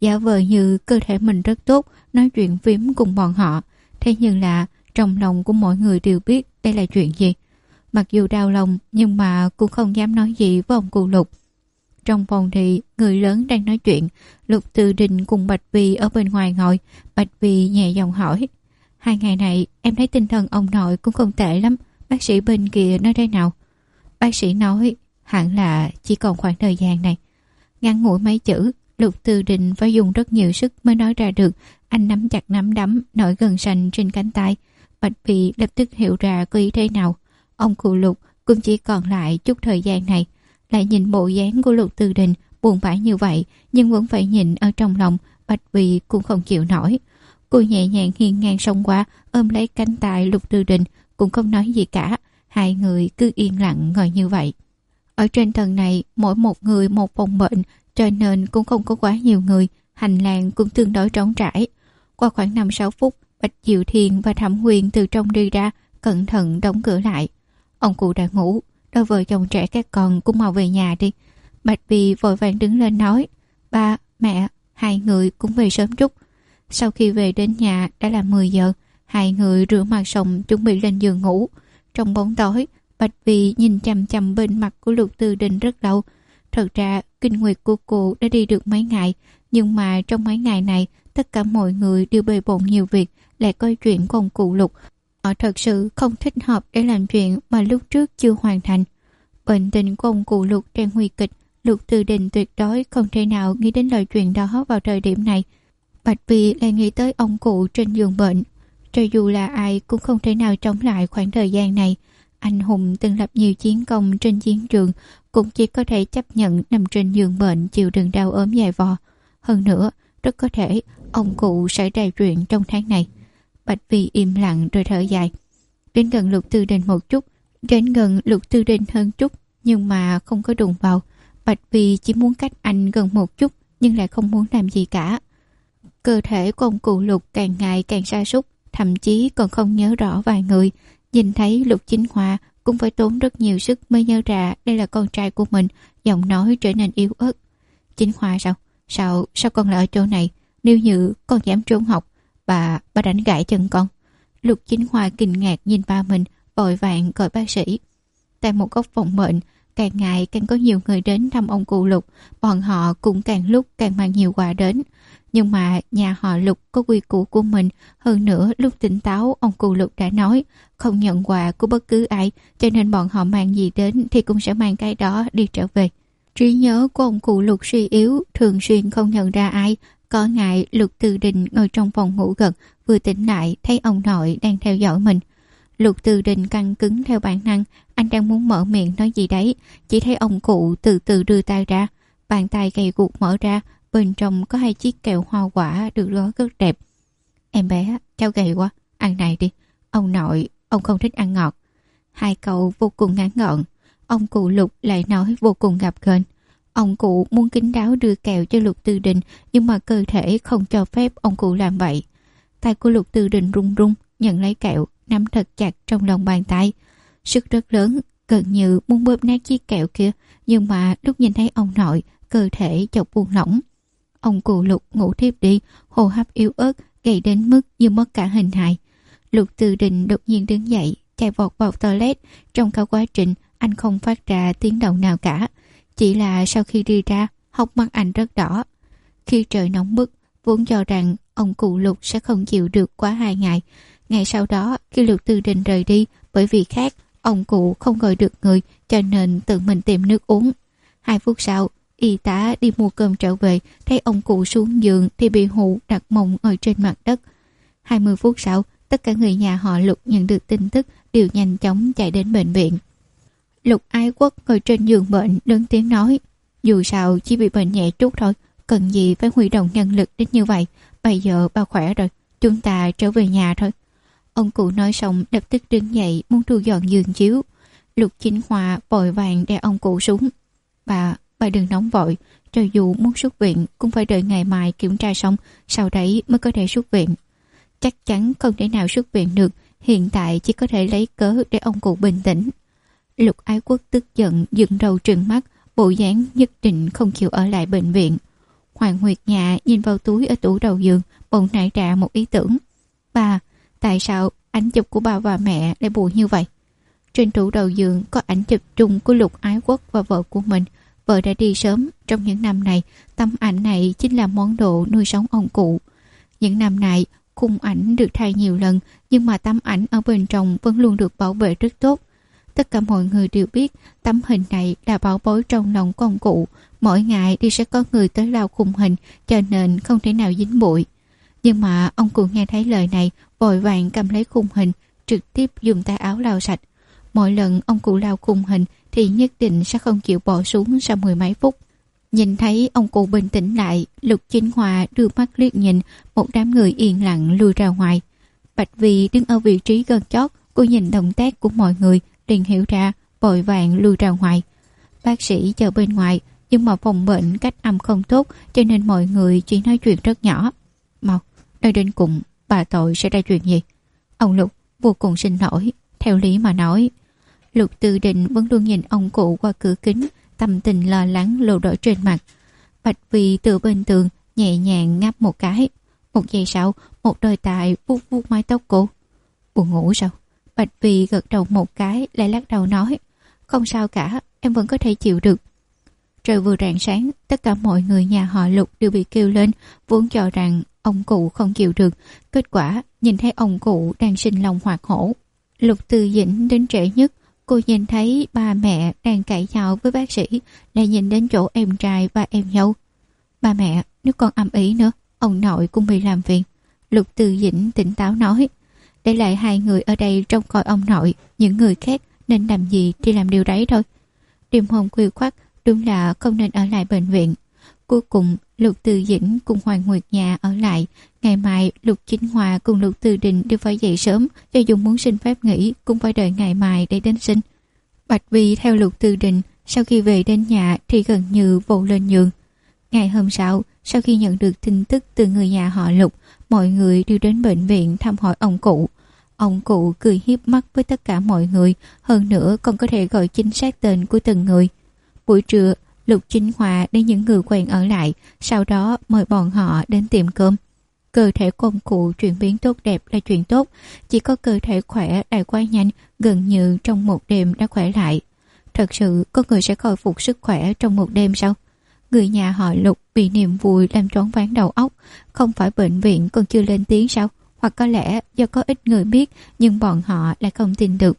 Speaker 1: giả vờ như cơ thể mình rất tốt, nói chuyện phím cùng bọn họ. Thế nhưng là trong lòng của mọi người đều biết đây là chuyện gì. Mặc dù đau lòng nhưng mà cũng không dám nói gì với ông cụ Lục. Trong phòng thì người lớn đang nói chuyện. Lục Từ Đình cùng Bạch Vi ở bên ngoài ngồi. Bạch Vi nhẹ giọng hỏi: 2 ngày này em thấy tinh thần ông nội cũng không tệ lắm. Bác sĩ bên kia nói thế nào? Bác sĩ nói hẳn là chỉ còn khoảng thời gian này. Ngắn ngủi mấy chữ, Lục Từ Đình phải dùng rất nhiều sức mới nói ra được. Anh nắm chặt nắm đấm, nổi gân xanh trên cánh tay. Bạch Vi lập tức hiểu ra có ý thế nào. Ông cụ Lục cũng chỉ còn lại chút thời gian này. Lại nhìn bộ dáng của Lục Từ Đình buồn bã như vậy, nhưng vẫn phải nhìn ở trong lòng. Bạch Vi cũng không chịu nổi. Cô nhẹ nhàng hiên ngang xông qua, ôm lấy cánh tay Lục Từ Đình, cũng không nói gì cả. Hai người cứ yên lặng ngồi như vậy. Ở trên tầng này, mỗi một người một phòng bệnh, cho nên cũng không có quá nhiều người. Hành lang cũng tương đối trống trải. Qua khoảng 5-6 phút, Bạch Diệu Thiền và Thẩm Huyền từ trong đi ra, cẩn thận đóng cửa lại. Ông cụ đã ngủ, đôi vợ chồng trẻ các con cũng mau về nhà đi. Bạch Vi vội vàng đứng lên nói: Ba, mẹ, hai người cũng về sớm chút. Sau khi về đến nhà đã là 10 giờ. Hai người rửa mặt xong chuẩn bị lên giường ngủ. Trong bóng tối, Bạch Vi nhìn chằm chằm bên mặt của Lục Từ Đình rất lâu. Thật ra kinh nguyệt của cô đã đi được mấy ngày, nhưng mà trong mấy ngày này tất cả mọi người đều bề bộn nhiều việc, lại coi chuyện của ông cụ Lục. Họ thật sự không thích hợp để làm chuyện mà lúc trước chưa hoàn thành. Bệnh tình của ông cụ Lục đang nguy kịch. Lục Từ Đình tuyệt đối không thể nào nghĩ đến lời chuyện đó vào thời điểm này. Bạch Vi lại nghĩ tới ông cụ trên giường bệnh. Cho dù là ai cũng không thể nào chống lại khoảng thời gian này. Anh hùng từng lập nhiều chiến công trên chiến trường, cũng chỉ có thể chấp nhận nằm trên giường bệnh chịu đựng đau ốm dài vò. Hơn nữa, rất có thể ông cụ xảy ra chuyện trong tháng này. Bạch Vi im lặng rồi thở dài. Đến gần Lục Từ Đình một chút, đến gần Lục Từ Đình hơn chút, nhưng mà không có đụng vào. Bạch Vi chỉ muốn cách anh gần một chút, nhưng lại không muốn làm gì cả. Cơ thể của ông cụ Lục càng ngày càng sa sút, thậm chí còn không nhớ rõ vài người. Nhìn thấy Lục Chính Hoa cũng phải tốn rất nhiều sức mới nhớ ra đây là con trai của mình. Giọng nói trở nên yếu ớt. Chính Hoa sao con lại ở chỗ này? Nếu như con dám trốn học, bà đánh gãy chân con. Lục Chính Hoa kinh ngạc nhìn ba mình, vội vàng gọi bác sĩ. Tại một góc phòng bệnh, càng ngày càng có nhiều người đến thăm ông cụ Lục. Bọn họ cũng càng lúc càng mang nhiều quà đến. Nhưng mà nhà họ Lục có quy củ của mình. Hơn nữa lúc tỉnh táo, ông cụ Lục đã nói không nhận quà của bất cứ ai, cho nên bọn họ mang gì đến thì cũng sẽ mang cái đó đi trở về. Trí nhớ của ông cụ Lục suy yếu, thường xuyên không nhận ra ai. Có ngày Lục Từ Đình ngồi trong phòng ngủ gật, vừa tỉnh lại thấy ông nội đang theo dõi mình. Lục Từ Đình căng cứng theo bản năng, anh đang muốn mở miệng nói gì đấy, chỉ thấy ông cụ từ từ đưa tay ra, bàn tay gầy guộc mở ra, bên trong có 2 chiếc kẹo hoa quả được gói rất đẹp. Em bé, cháu gầy quá, ăn này đi. Ông nội, ông không thích ăn ngọt. 2 câu vô cùng ngắn gọn. Ông cụ Lục lại nói vô cùng gập ghềnh. Ông cụ muốn kín đáo đưa kẹo cho Lục Từ Đình, nhưng mà cơ thể không cho phép ông cụ làm vậy. Tay của Lục Từ Đình run run, nhận lấy kẹo, nắm thật chặt trong lòng bàn tay. Sức rất lớn, gần như muốn bóp nát chiếc kẹo kia, nhưng mà lúc nhìn thấy ông nội, cơ thể chợt buông lỏng. Ông cụ Lục ngủ thiếp đi, hô hấp yếu ớt, gầy đến mức như mất cả hình hài. Lục Từ Đình đột nhiên đứng dậy, chạy vọt vào toilet. Trong cả quá trình, anh không phát ra tiếng động nào cả. Chỉ là sau khi đi ra, hốc mắt anh rất đỏ. Khi trời nóng bức, vốn cho rằng ông cụ Lục sẽ không chịu được quá 2 ngày. Ngày sau đó, khi Lục Từ Đình rời đi, bởi vì khác, ông cụ không gọi được người, cho nên tự mình tìm nước uống. 2 phút sau, y tá đi mua cơm trở về, thấy ông cụ xuống giường thì bị hụ đặt mông ở trên mặt đất. 20 phút sau, tất cả người nhà họ Lục nhận được tin tức đều nhanh chóng chạy đến bệnh viện. Lục Ái Quốc ngồi trên giường bệnh lớn tiếng nói: dù sao chỉ bị bệnh nhẹ chút thôi, cần gì phải huy động nhân lực đến như vậy. Bây giờ ba khỏe rồi, chúng ta trở về nhà thôi. Ông cụ nói xong lập tức đứng dậy muốn thu dọn giường chiếu. Lục Chính Hoa vội vàng đè ông cụ xuống. Bà đừng nóng vội, cho dù muốn xuất viện cũng phải đợi ngày mai kiểm tra xong, sau đấy mới có thể xuất viện. Chắc chắn không thể nào xuất viện được, hiện tại chỉ có thể lấy cớ để ông cụ bình tĩnh. Lục Ái Quốc tức giận dựng đầu trừng mắt, bộ dáng nhất định không chịu ở lại bệnh viện. Hoàng Nguyệt Nhạ nhìn vào túi ở tủ đầu giường, bỗng nảy ra một ý tưởng. Bà, tại sao ảnh chụp của bà và mẹ lại buồn như vậy? Trên tủ đầu giường có ảnh chụp chung của Lục Ái Quốc và vợ của mình. Vợ đã đi sớm. Trong những năm này, tấm ảnh này chính là món đồ nuôi sống ông cụ. Những năm này, khung ảnh được thay nhiều lần, nhưng mà tấm ảnh ở bên trong vẫn luôn được bảo vệ rất tốt. Tất cả mọi người đều biết tấm hình này là bảo bối trong lòng của ông cụ. Mỗi ngày đi sẽ có người tới lau khung hình, cho nên không thể nào dính bụi. Nhưng mà ông cụ nghe thấy lời này, vội vàng cầm lấy khung hình, trực tiếp dùng tay áo lau sạch. Mỗi lần ông cụ lau khung hình thì nhất định sẽ không chịu bỏ xuống sau 10 mấy phút. Nhìn thấy ông cụ bình tĩnh lại, Lục Chính Hòa đưa mắt liếc nhìn một đám người yên lặng lui ra ngoài. Bạch Vi đứng ở vị trí gần chót, cô nhìn động tác của mọi người liền hiểu ra, vội vàng lui ra ngoài. Bác sĩ chờ bên ngoài, nhưng mà phòng bệnh cách âm không tốt, cho nên mọi người chỉ nói chuyện rất nhỏ. Mau, nơi đến cùng bà tội sẽ ra chuyện gì? Ông Lục vô cùng xin lỗi. Theo lý mà nói, Lục Từ Định vẫn luôn nhìn ông cụ qua cửa kính, tâm tình lo lắng lộ rõ trên mặt. Bạch Vi từ bên tường nhẹ nhàng ngáp một cái. Một giây sau, một đôi tay vuốt vuốt mái tóc cô. Buồn ngủ sao? Bạch Vi gật đầu một cái, lại lắc đầu nói, không sao cả, em vẫn có thể chịu được. Trời vừa rạng sáng, tất cả mọi người nhà họ Lục đều bị kêu lên, vốn cho rằng ông cụ không chịu được. Kết quả, nhìn thấy ông cụ đang sinh lòng hoạt hổ. Lục Từ Dĩnh đến trễ nhất, cô nhìn thấy ba mẹ đang cãi nhau với bác sĩ, lại nhìn đến chỗ em trai và em dâu. Ba mẹ, nếu còn ầm ĩ nữa, ông nội cũng bị làm phiền. Lục Từ Dĩnh tỉnh táo nói, để lại hai người ở đây trông coi ông nội, những người khác nên làm gì thì làm điều đấy thôi. Đêm hôm khuya khoắt, đúng là không nên ở lại bệnh viện. Cuối cùng, Lục Từ Dĩnh cùng Hoàng Nguyệt Nhạ ở lại. Ngày mai, Lục Chính Hòa cùng Lục Từ Định đều phải dậy sớm, cho dù muốn xin phép nghỉ cũng phải đợi ngày mai để đến sinh. Bạch Vi theo Lục Từ Định, sau khi về đến nhà thì gần như vồ lên giường. Ngày hôm sau khi nhận được tin tức từ người nhà họ Lục, mọi người đều đến bệnh viện thăm hỏi ông cụ. Ông cụ cười hiếp mắt với tất cả mọi người, hơn nữa còn có thể gọi chính xác tên của từng người. Buổi trưa, Lục Chính Hòa để những người quen ở lại, sau đó mời bọn họ đến tiệm cơm. Cơ thể của ông cụ chuyển biến tốt đẹp là chuyện tốt, chỉ có cơ thể khỏe lại quá nhanh, gần như trong một đêm đã khỏe lại. Thật sự có người sẽ khôi phục sức khỏe trong một đêm sao? Người nhà họ Lục bị niềm vui làm choáng váng đầu óc. Không phải bệnh viện còn chưa lên tiếng sao? Hoặc có lẽ do có ít người biết, nhưng bọn họ lại không tin được.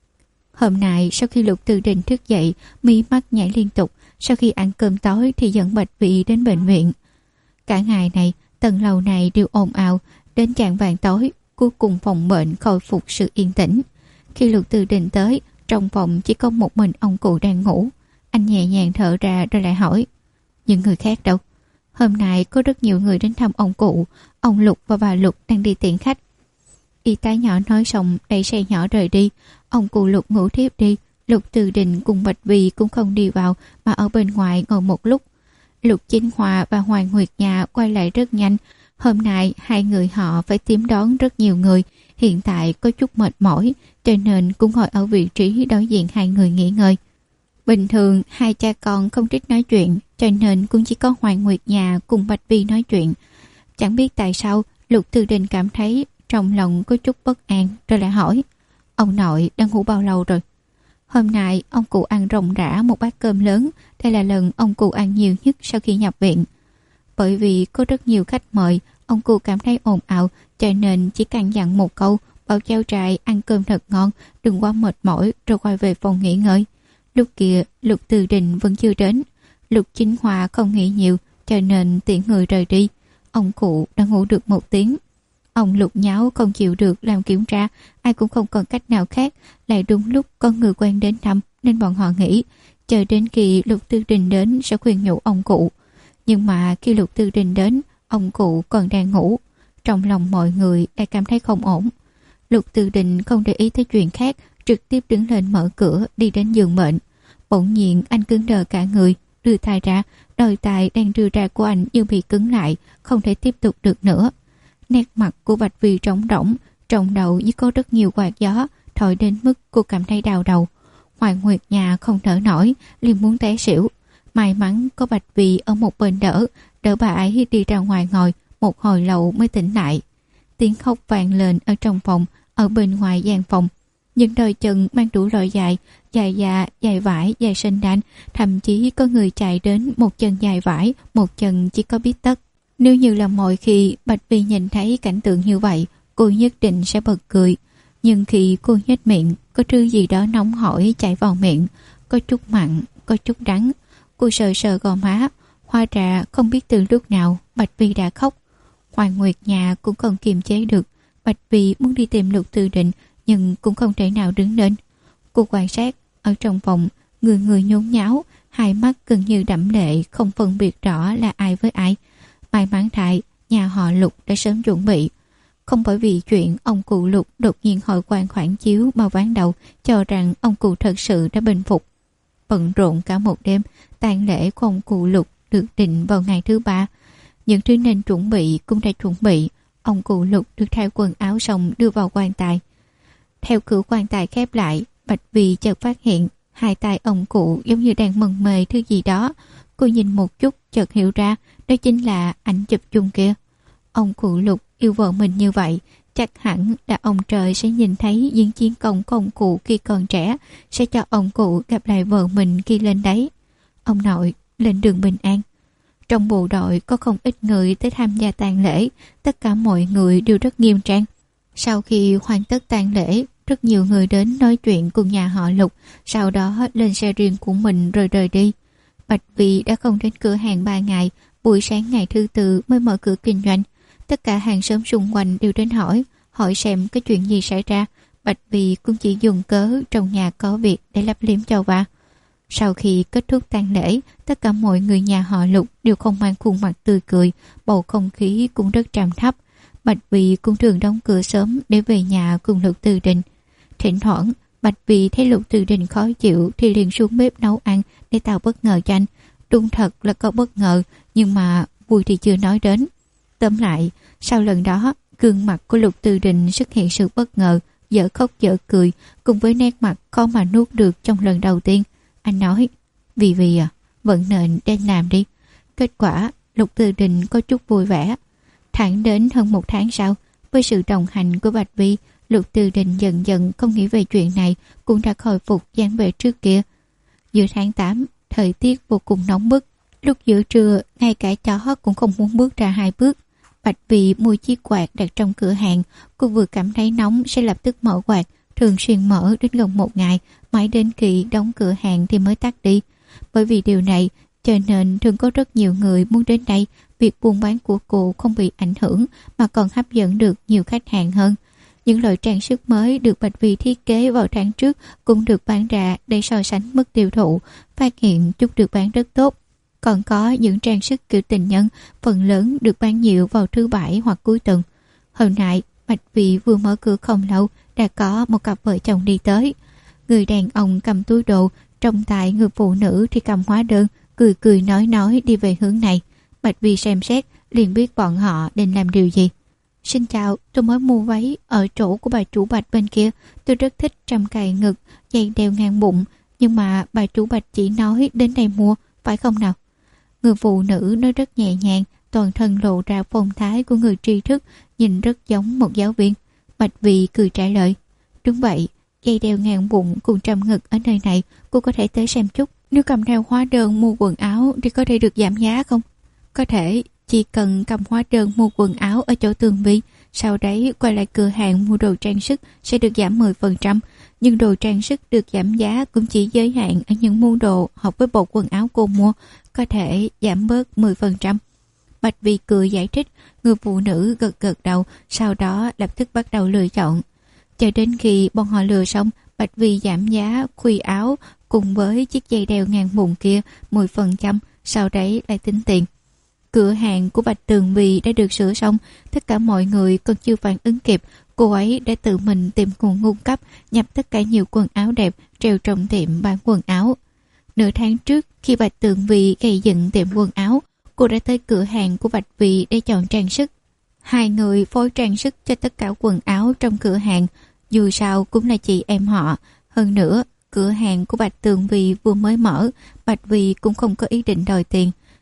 Speaker 1: Hôm nay sau khi Lục Từ Định thức dậy, mí mắt nhảy liên tục. Sau khi ăn cơm tối thì dẫn Bạch Vi đến bệnh viện. Cả ngày này, tầng lầu này đều ồn ào. Đến chạng vạng tối, cuối cùng phòng bệnh khôi phục sự yên tĩnh. Khi Lục Từ Định tới, trong phòng chỉ có một mình ông cụ đang ngủ. Anh nhẹ nhàng thở ra rồi lại hỏi, những người khác đâu? Hôm nay có rất nhiều người đến thăm ông cụ. Ông Lục và bà Lục đang đi tiễn khách. Y tá nhỏ nói xong đẩy xe nhỏ rời đi. Ông cụ Lục ngủ thiếp đi. Lục Từ Định cùng Bạch Vi cũng không đi vào mà ở bên ngoài ngồi một lúc. Lục Chính Hòa và Hoàng Nguyệt Nhạ quay lại rất nhanh. Hôm nay hai người họ phải tiếp đón rất nhiều người. Hiện tại có chút mệt mỏi, cho nên cũng ngồi ở vị trí đối diện hai người nghỉ ngơi. Bình thường hai cha con không thích nói chuyện, cho nên cũng chỉ có Hoàng Nguyệt Nhạ cùng Bạch Vi nói chuyện. Chẳng biết tại sao Lục Từ Định cảm thấy trong lòng có chút bất an, rồi lại hỏi, ông nội đang ngủ bao lâu rồi? Hôm nay ông cụ ăn ròng rã một bát cơm lớn. Đây là lần ông cụ ăn nhiều nhất sau khi nhập viện. Bởi vì có rất nhiều khách mời, ông cụ cảm thấy ồn ào, cho nên chỉ căn dặn một câu, bảo cháu trai ăn cơm thật ngon, đừng quá mệt mỏi, rồi quay về phòng nghỉ ngơi. Lúc kia Lục Từ Định vẫn chưa đến. Lục Chính Hòa không nghĩ nhiều, cho nên tiễn người rời đi. Ông cụ đã ngủ được 1 tiếng. Ông Lục nháo không chịu được làm kiểm tra, ai cũng không còn cách nào khác. Lại đúng lúc có người quen đến thăm nên bọn họ nghĩ chờ đến khi Lục Tư Đình đến sẽ khuyên nhủ ông cụ. Nhưng mà khi Lục Tư Đình đến, ông cụ còn đang ngủ. Trong lòng mọi người lại cảm thấy không ổn. Lục Tư Đình không để ý tới chuyện khác, trực tiếp đứng lên mở cửa đi đến giường bệnh. Bỗng nhiên anh cứng đờ cả người, đưa tay ra, đôi tay đang đưa ra của anh như bị cứng lại, không thể tiếp tục được nữa. Nét mặt của Bạch Vi trống rỗng, trong đầu như có rất nhiều quạt gió, thổi đến mức cô cảm thấy đau đầu. Hoàng Nguyệt Nhạ không thở nổi, liền muốn té xỉu. May mắn có Bạch Vi ở một bên đỡ, đỡ bà ấy đi ra ngoài ngồi. Một hồi lâu mới tỉnh lại. Tiếng khóc vang lên ở trong phòng, ở bên ngoài gian phòng. Những đôi chân mang đủ loại dài, dài da, dài vải, dài sên đan, thậm chí có người chạy đến một chân dài vải, một chân chỉ có bít tất. Nếu như là mọi khi Bạch Vi nhìn thấy cảnh tượng như vậy, cô nhất định sẽ bật cười. Nhưng khi cô nhếch miệng, có thứ gì đó nóng hổi chảy vào miệng, có chút mặn, có chút đắng. Cô sờ sờ gò má, hóa ra không biết từ lúc nào Bạch Vi đã khóc. Hoàng Nguyệt nhà cũng không kiềm chế được. Bạch Vi muốn đi tìm Lục Tư Định, nhưng cũng không thể nào đứng lên. Cô quan sát ở trong phòng, người người nhốn nháo, hai mắt gần như đẫm lệ, không phân biệt rõ là ai với ai. May mắn thay, nhà họ Lục đã sớm chuẩn bị. Không bởi vì chuyện ông cụ Lục đột nhiên hội quan khoản chiếu mà ván đầu, cho rằng ông cụ thật sự đã bình phục. Bận rộn cả một đêm, tang lễ của ông cụ Lục được định vào ngày thứ 3. Những thứ nên chuẩn bị cũng đã chuẩn bị. Ông cụ Lục được thay quần áo xong đưa vào quan tài. Theo cửa quan tài khép lại, Bạch Vi chợt phát hiện hai tay ông cụ giống như đang mân mê thứ gì đó. Cô nhìn một chút chợt hiểu ra đó chính là ảnh chụp chung kia. Ông cụ Lục yêu vợ mình như vậy, chắc hẳn là ông trời sẽ nhìn thấy những chiến công của ông cụ khi còn trẻ, sẽ cho ông cụ gặp lại vợ mình khi lên đấy. Ông nội lên đường bình an. Trong bộ đội có không ít người tới tham gia tang lễ, tất cả mọi người đều rất nghiêm trang. Sau khi hoàn tất tang lễ, rất nhiều người đến nói chuyện cùng nhà họ Lục, sau đó lên xe riêng của mình rồi rời đi. Bạch Vi đã không đến cửa hàng 3 ngày, buổi sáng ngày thứ 4 mới mở cửa kinh doanh. Tất cả hàng xóm xung quanh đều đến hỏi xem cái chuyện gì xảy ra. Bạch Vi cũng chỉ dùng cớ trong nhà có việc để lấp liếm cho qua. Sau khi kết thúc tang lễ, tất cả mọi người nhà họ Lục đều không mang khuôn mặt tươi cười, bầu không khí cũng rất trầm thấp. Bạch Vi cũng thường đóng cửa sớm để về nhà cùng Lục Tư Đình. Thỉnh thoảng, Bạch Vi thấy Lục Tư Đình khó chịu thì liền xuống bếp nấu ăn để tạo bất ngờ cho anh. Đúng thật là có bất ngờ, nhưng mà vui thì chưa nói đến. Tóm lại, sau lần đó, gương mặt của Lục Tư Đình xuất hiện sự bất ngờ, dở khóc dở cười, cùng với nét mặt khó mà nuốt được trong lần đầu tiên. Anh nói, vì vẫn nên đem làm đi. Kết quả, Lục Tư Đình có chút vui vẻ. Thẳng đến hơn 1 tháng sau, với sự đồng hành của Bạch Vi, Lục Tư Đình dần dần không nghĩ về chuyện này, cũng đã khôi phục dáng vẻ trước kia. Giữa tháng 8, thời tiết vô cùng nóng bức. Lúc giữa trưa, ngay cả chó cũng không muốn bước ra 2 bước. Bạch Vi mua chiếc quạt đặt trong cửa hàng. Cô vừa cảm thấy nóng sẽ lập tức mở quạt, thường xuyên mở đến gần 1 ngày, mãi đến khi đóng cửa hàng thì mới tắt đi. Bởi vì điều này, cho nên thường có rất nhiều người muốn đến đây. Việc buôn bán của cô không bị ảnh hưởng mà còn hấp dẫn được nhiều khách hàng hơn. Những loại trang sức mới được Bạch Vi thiết kế vào tháng trước cũng được bán ra để so sánh mức tiêu thụ, phát hiện chút được bán rất tốt. Còn có những trang sức kiểu tình nhân, phần lớn được bán nhiều vào thứ 7 hoặc cuối tuần. Hôm nay, Bạch Vi vừa mở cửa không lâu, đã có một cặp vợ chồng đi tới. Người đàn ông cầm túi đồ, trong tay người phụ nữ thì cầm hóa đơn, cười cười nói đi về hướng này. Bạch Vi xem xét, liền biết bọn họ định làm điều gì. Xin chào, tôi mới mua váy ở chỗ của bà chủ Bạch bên kia. Tôi rất thích trầm cài ngực, dây đeo ngang bụng, nhưng mà bà chủ Bạch chỉ nói đến đây mua, phải không nào? Người phụ nữ nói rất nhẹ nhàng, toàn thân lộ ra phong thái của người tri thức, nhìn rất giống một giáo viên. Bạch Vi cười trả lời, đúng vậy, dây đeo ngang bụng cùng trầm ngực ở nơi này, cô có thể tới xem chút. Nếu cầm theo hóa đơn mua quần áo thì có thể được giảm giá không? Có thể, chỉ cần cầm hóa đơn mua quần áo ở chỗ Tường Vi, sau đấy quay lại cửa hàng mua đồ trang sức sẽ được giảm 10%, nhưng đồ trang sức được giảm giá cũng chỉ giới hạn ở những mua đồ hợp với bộ quần áo cô mua, có thể giảm bớt 10%. Bạch Vi cười giải thích, người phụ nữ gật gật đầu, sau đó lập tức bắt đầu lựa chọn. Cho đến khi bọn họ lựa xong, Bạch Vi giảm giá khuy áo cùng với chiếc dây đeo ngang bụng kia 10%, sau đấy lại tính tiền. Cửa hàng của Bạch Tường Vi đã được sửa xong, tất cả mọi người còn chưa phản ứng kịp, cô ấy đã tự mình tìm nguồn cung cấp, nhập tất cả nhiều quần áo đẹp treo trong tiệm bán quần áo. Nửa tháng trước, khi Bạch Tường Vi gây dựng tiệm quần áo, cô đã tới cửa hàng của Bạch Vi để chọn trang sức. Hai người phối trang sức cho tất cả quần áo trong cửa hàng, dù sao cũng là chị em họ. Hơn nữa, cửa hàng của Bạch Tường Vi vừa mới mở, Bạch Vi cũng không có ý định đòi tiền.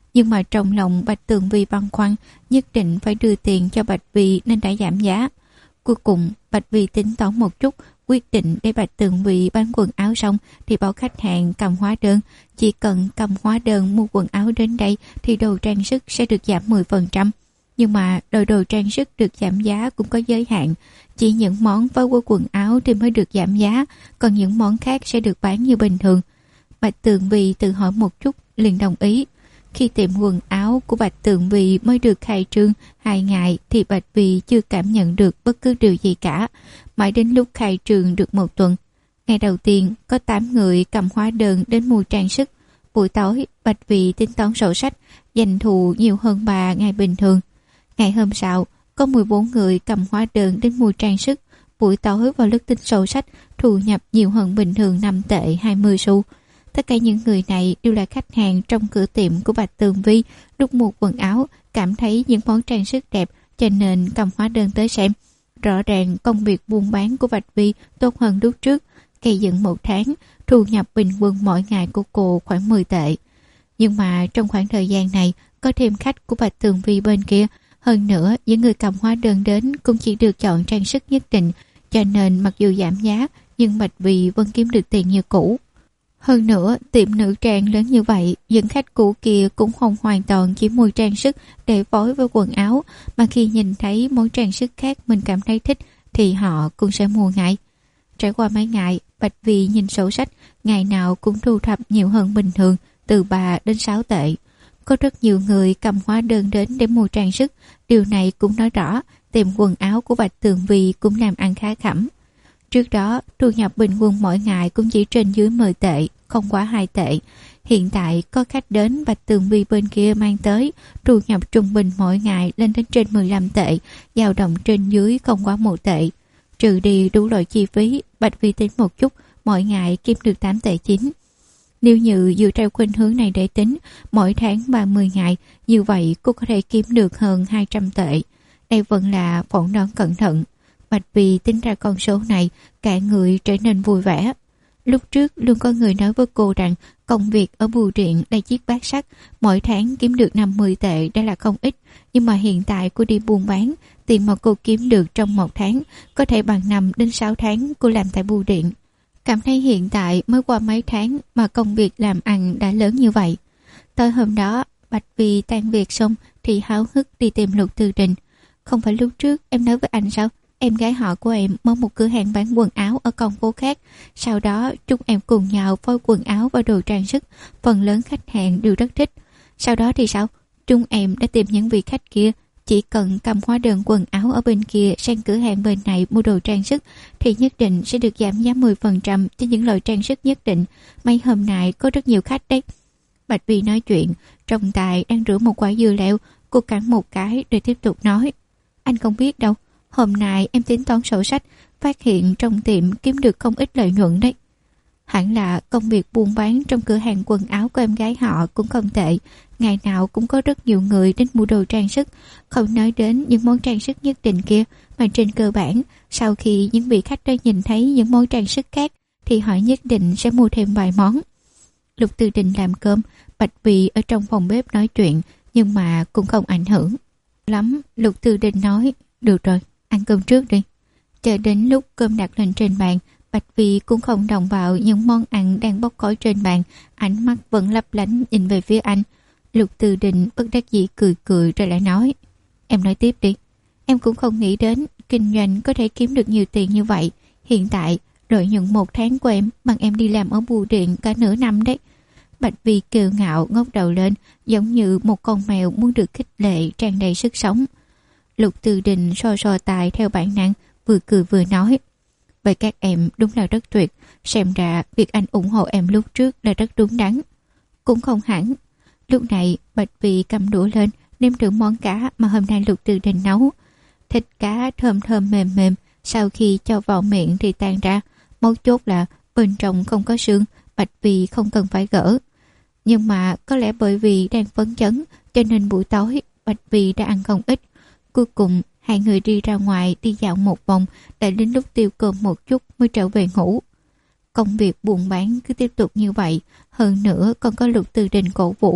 Speaker 1: Nhưng mà trong lòng Bạch Tường Vi băn khoăn, nhất định phải đưa tiền cho Bạch Vi nên đã giảm giá. Cuối cùng Bạch Vi tính toán một chút, quyết định để Bạch Tường Vi bán quần áo xong thì bảo khách hàng cầm hóa đơn. Chỉ cần cầm hóa đơn mua quần áo đến đây thì đồ trang sức sẽ được giảm 10%. Nhưng mà đồ trang sức được giảm giá cũng có giới hạn. Chỉ những món với quần áo thì mới được giảm giá, còn những món khác sẽ được bán như bình thường. Bạch Tường Vi tự hỏi một chút liền đồng ý. Khi tiệm quần áo của Bạch Tường Vi mới được khai trương 2 ngày thì Bạch Vi chưa cảm nhận được bất cứ điều gì cả. Mãi đến lúc khai trương được 1 tuần, ngày đầu tiên có 8 người cầm hóa đơn đến mua trang sức. Buổi tối Bạch Vi tính toán sổ sách, doanh thu nhiều hơn 3 ngày bình thường. Ngày hôm sau có 14 người cầm hóa đơn đến mua trang sức. Buổi tối vào lúc tính sổ sách, thu nhập nhiều hơn bình thường 5 tệ 20 xu. Tất cả những người này đều là khách hàng trong cửa tiệm của Bạch Tường Vi. Lúc mua quần áo cảm thấy những món trang sức đẹp cho nên cầm hóa đơn tới xem. Rõ ràng công việc buôn bán của Bạch Vi tốt hơn lúc trước. Gây dựng 1 tháng, thu nhập bình quân mỗi ngày của cô khoảng 10 tệ. Nhưng mà trong khoảng thời gian này có thêm khách của Bạch Tường Vi bên kia. Hơn nữa những người cầm hóa đơn đến cũng chỉ được chọn trang sức nhất định, cho nên mặc dù giảm giá nhưng Bạch Vi vẫn kiếm được tiền như cũ. Hơn nữa tiệm nữ trang lớn như vậy, những khách cũ kia cũng không hoàn toàn chỉ mua trang sức để phối với quần áo, mà khi nhìn thấy món trang sức khác mình cảm thấy thích thì họ cũng sẽ mua ngay. Trải qua mấy ngày, Bạch Vi nhìn sổ sách, ngày nào cũng thu thập nhiều hơn bình thường, từ 3 đến 6 tệ. Có rất nhiều người cầm hóa đơn đến để mua trang sức, điều này cũng nói rõ tiệm quần áo của Bạch Tường Vi cũng làm ăn khá khẩm. Trước đó, thu nhập bình quân mỗi ngày cũng chỉ trên dưới 10 tệ, không quá 2 tệ. Hiện tại có khách đến Bạch Tường Vi bên kia mang tới, thu nhập trung bình mỗi ngày lên đến trên 15 tệ, dao động trên dưới không quá 1 tệ. Trừ đi đủ loại chi phí, Bạch Vi tính một chút, mỗi ngày kiếm được 8 tệ 9. Nếu như dựa theo khuynh hướng này để tính, mỗi tháng 30 ngày, như vậy cô có thể kiếm được hơn 200 tệ. Đây vẫn là phỏng đoán cẩn thận. Bạch Vi tính ra con số này, cả người trở nên vui vẻ. Lúc trước luôn có người nói với cô rằng công việc ở bưu điện là chiếc bát sắt, mỗi tháng kiếm được 50 tệ đã là không ít. Nhưng mà hiện tại cô đi buôn bán, tiền mà cô kiếm được trong 1 tháng có thể bằng 5 đến 6 tháng cô làm tại bưu điện. Cảm thấy hiện tại mới qua mấy tháng mà công việc làm ăn đã lớn như vậy. Tới hôm đó, Bạch Vi tan việc xong thì háo hức đi tìm Lục Tư Đình. Không phải lúc trước em nói với anh sao? Em gái họ của em mở một cửa hàng bán quần áo ở con phố khác. Sau đó chúng em cùng nhau phối quần áo và đồ trang sức. Phần lớn khách hàng đều rất thích. Sau đó thì sao? Chúng em đã tìm những vị khách kia. Chỉ cần cầm hóa đơn quần áo ở bên kia sang cửa hàng bên này mua đồ trang sức thì nhất định sẽ được giảm giá 10% cho những loại trang sức nhất định. Mấy hôm nay có rất nhiều khách đấy. Bạch Vi nói chuyện, trong tay đang rửa một quả dưa leo. Cô cắn một cái rồi tiếp tục nói. Anh không biết đâu. Hôm nay em tính toán sổ sách, phát hiện trong tiệm kiếm được không ít lợi nhuận đấy. Hẳn là công việc buôn bán trong cửa hàng quần áo của em gái họ cũng không tệ. Ngày nào cũng có rất nhiều người đến mua đồ trang sức. Không nói đến những món trang sức nhất định kia, mà trên cơ bản, sau khi những vị khách đó nhìn thấy những món trang sức khác, thì họ nhất định sẽ mua thêm vài món. Lục Tư Đình làm cơm, Bạch Vi ở trong phòng bếp nói chuyện, nhưng mà cũng không ảnh hưởng lắm. Lục Tư Đình nói, được rồi, ăn cơm trước đi. Chờ đến lúc cơm đặt lên trên bàn, Bạch Vi cũng không động vào những món ăn đang bốc khói trên bàn, ánh mắt vẫn lấp lánh nhìn về phía anh. Lục Tư Đình bất đắc dĩ cười cười rồi lại nói, em nói tiếp đi. Em cũng không nghĩ đến kinh doanh có thể kiếm được nhiều tiền như vậy. Hiện tại lợi nhuận 1 tháng của em bằng em đi làm ở bưu điện cả nửa năm đấy. Bạch Vi kiêu ngạo ngóc đầu lên, giống như một con mèo muốn được khích lệ, tràn đầy sức sống. Lục Tư Đình so tài theo bản năng, vừa cười vừa nói, vậy các em đúng là rất tuyệt. Xem ra việc anh ủng hộ em lúc trước là rất đúng đắn. Cũng không hẳn. Lúc này Bạch Vi cầm đũa lên, nếm thử món cá mà hôm nay Lục Tư Đình nấu. Thịt cá thơm thơm mềm mềm, sau khi cho vào miệng thì tan ra. Mấu chốt là bên trong không có xương, Bạch Vi không cần phải gỡ. Nhưng mà có lẽ bởi vì đang phấn chấn, cho nên buổi tối Bạch Vi đã ăn không ít. Cuối cùng hai người đi ra ngoài đi dạo một vòng, đã đến lúc tiêu cơm một chút mới trở về ngủ. Công việc buôn bán cứ tiếp tục như vậy, hơn nữa còn có Lục Tư Đình cổ vũ,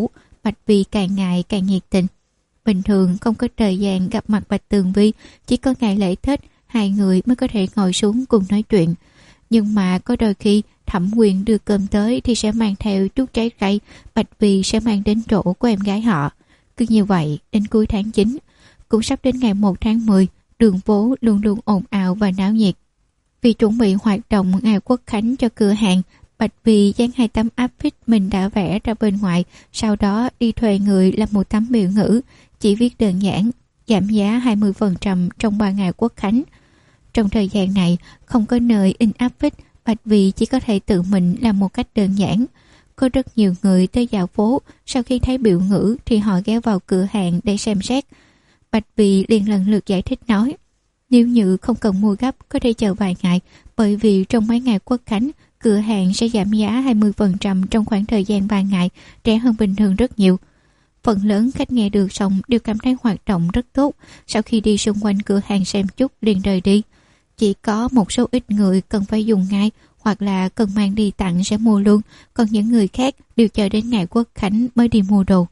Speaker 1: Bạch Vi càng ngày càng nhiệt tình. Bình thường không có thời gian gặp mặt Bạch Tường Vi, chỉ có ngày lễ Tết hai người mới có thể ngồi xuống cùng nói chuyện. Nhưng mà có đôi khi Thẩm Quyền đưa cơm tới thì sẽ mang theo chút trái cây, Bạch Vi sẽ mang đến chỗ của em gái họ. Cứ như vậy đến cuối tháng 9, cũng sắp đến ngày 1 tháng 10, đường phố luôn luôn ồn ào và náo nhiệt. Vì chuẩn bị hoạt động ngày Quốc khánh cho cửa hàng, Bạch Vi dán 2 tấm áp phích mình đã vẽ ra bên ngoài, sau đó đi thuê người làm một tấm biểu ngữ, chỉ viết đơn giản, giảm giá 20% trong 3 ngày Quốc khánh. Trong thời gian này, không có nơi in áp phích, Bạch Vi chỉ có thể tự mình làm một cách đơn giản. Có rất nhiều người tới dạo phố, sau khi thấy biểu ngữ thì họ ghé vào cửa hàng để xem xét. Bạch Vi liền lần lượt giải thích nói, nếu như không cần mua gấp có thể chờ vài ngày, bởi vì trong mấy ngày Quốc khánh, cửa hàng sẽ giảm giá 20% trong khoảng thời gian 3 ngày, rẻ hơn bình thường rất nhiều. Phần lớn khách nghe được xong đều cảm thấy hoạt động rất tốt, sau khi đi xung quanh cửa hàng xem chút liền rời đi. Chỉ có một số ít người cần phải dùng ngay hoặc là cần mang đi tặng sẽ mua luôn, còn những người khác đều chờ đến ngày Quốc khánh mới đi mua đồ.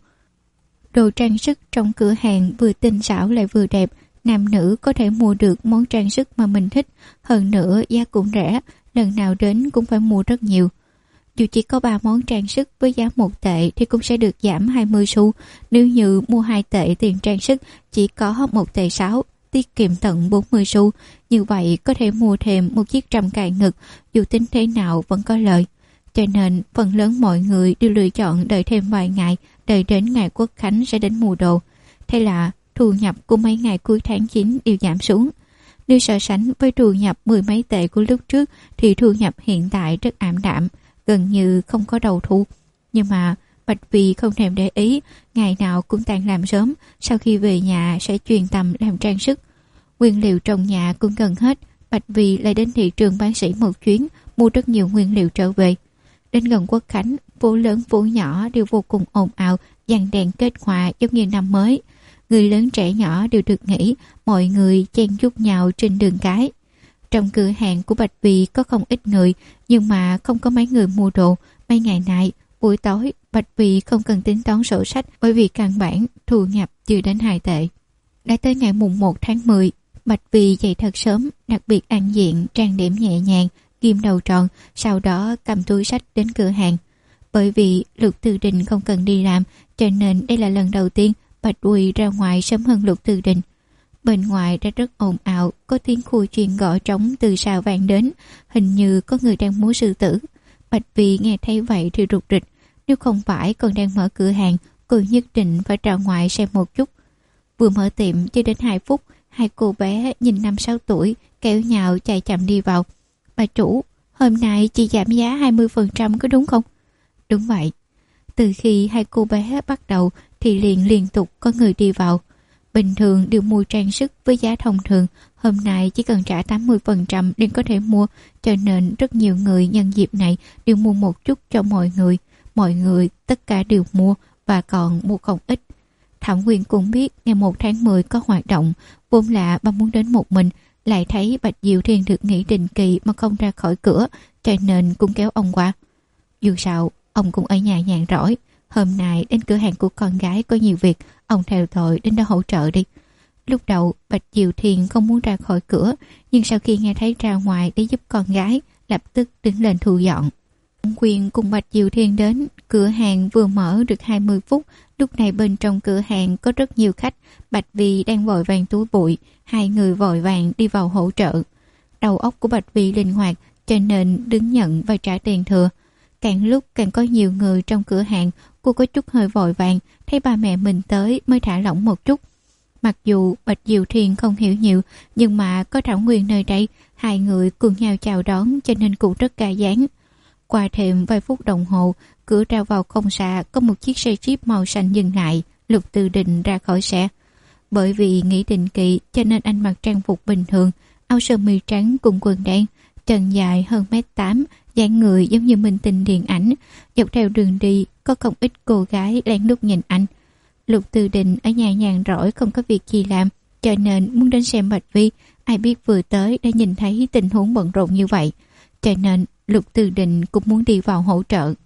Speaker 1: Đồ trang sức trong cửa hàng vừa tinh xảo lại vừa đẹp, nam nữ có thể mua được món trang sức mà mình thích, hơn nữa giá cũng rẻ, lần nào đến cũng phải mua rất nhiều. Dù chỉ có 3 món trang sức với giá 1 tệ thì cũng sẽ được giảm 20 xu, nếu như mua 2 tệ tiền trang sức chỉ có 1 tệ 6, tiết kiệm tận 40 xu, như vậy có thể mua thêm một chiếc trầm cài ngực, dù tính thế nào vẫn có lợi. Cho nên phần lớn mọi người đều lựa chọn đợi thêm vài ngày, đợi đến ngày Quốc khánh sẽ đến mua đồ. Thế là thu nhập của mấy ngày cuối tháng 9 đều giảm xuống. Nếu so sánh với thu nhập 10 mấy tệ của lúc trước thì thu nhập hiện tại rất ảm đạm, gần như không có đầu thu. Nhưng mà Bạch Vi không thèm để ý, ngày nào cũng tan làm sớm, sau khi về nhà sẽ chuyên tâm làm trang sức. Nguyên liệu trong nhà cũng gần hết, Bạch Vi lại đến thị trường Bán Sĩ một chuyến, mua rất nhiều nguyên liệu trở về. Đến gần Quốc khánh, phố lớn phố nhỏ đều vô cùng ồn ào, dàn đèn kết hòa giống như năm mới. Người lớn trẻ nhỏ đều được nghỉ, mọi người chen chúc nhau trên đường cái. Trong cửa hàng của Bạch Vi có không ít người, nhưng mà không có mấy người mua đồ. Mấy ngày nay, buổi tối, Bạch Vi không cần tính toán sổ sách bởi vì căn bản thu nhập chưa đến 2 tệ. Đã tới ngày mùng 1 tháng 10, Bạch Vi dậy thật sớm, đặc biệt ăn diện, trang điểm nhẹ nhàng, ghim đầu tròn, sau đó cầm túi sách đến cửa hàng. Bởi vì Lục Tư Đình không cần đi làm, cho nên đây là lần đầu tiên Bạch Vi ra ngoài sớm hơn Lục Tư Đình. Bên ngoài đã rất ồn ào, có tiếng khu truyền gõ trống từ xa vang đến, hình như có người đang múa sư tử. Bạch Vi nghe thấy vậy thì rụt rịch, nếu không phải còn đang mở cửa hàng, cô nhất định phải ra ngoài xem một chút. Vừa mở tiệm chưa đến 2 phút, 2 cô bé nhìn 5-6 tuổi kéo nhào chạy chậm đi vào. Bà chủ, hôm nay chị giảm giá 20% có đúng không? Đúng vậy. Từ khi 2 cô bé bắt đầu thì liên tục có người đi vào. Bình thường đều mua trang sức với giá thông thường, hôm nay chỉ cần trả 80% liền có thể mua, cho nên rất nhiều người nhân dịp này đều mua một chút cho mọi người. Mọi người tất cả đều mua và còn mua không ít. Thẩm Quyền cũng biết ngày 1 tháng 10 có hoạt động, vốn là bà muốn đến một mình, lại thấy Bạch Diệu Thiên được nghỉ định kỳ mà không ra khỏi cửa, cho nên cũng kéo ông qua. Dù sao, ông cũng ở nhà nhàn rỗi. Hôm nay đến cửa hàng của con gái có nhiều việc, ông theo tội đến đó hỗ trợ đi. Lúc đầu Bạch Diệu Thiên không muốn ra khỏi cửa, nhưng sau khi nghe thấy ra ngoài để giúp con gái, lập tức đứng lên thu dọn. Quyền cùng Bạch Diệu Thiên đến, cửa hàng vừa mở được 20 phút, lúc này bên trong cửa hàng có rất nhiều khách. Bạch Vi đang vội vàng túi bụi, 2 người vội vàng đi vào hỗ trợ. Đầu óc của Bạch Vi linh hoạt, cho nên đứng nhận và trả tiền thừa. Càng lúc càng có nhiều người trong cửa hàng, cô có chút hơi vội vàng, thấy ba mẹ mình tới mới thả lỏng một chút. Mặc dù Bạch Diệu Thiên không hiểu nhiều, nhưng mà có Thảo Nguyên nơi đây, 2 người cùng nhau chào đón cho nên cũng rất ca dáng. Qua thêm vài phút đồng hồ, cửa ra vào không xa có một chiếc xe Jeep màu xanh dừng lại. Lục Tư Đình ra khỏi xe. Bởi vì nghỉ định kỳ cho nên anh mặc trang phục bình thường, áo sơ mi trắng cùng quần đen, chân dài hơn 1m8, dáng người giống như minh tinh điện ảnh. Dọc theo đường đi có không ít cô gái lén lút nhìn anh. Lục Tư Đình ở nhà nhàn rỗi không có việc gì làm, cho nên muốn đến xem Bạch Vi. Ai biết vừa tới đã nhìn thấy tình huống bận rộn như vậy, cho nên Lục Tư Đình cũng muốn đi vào hỗ trợ.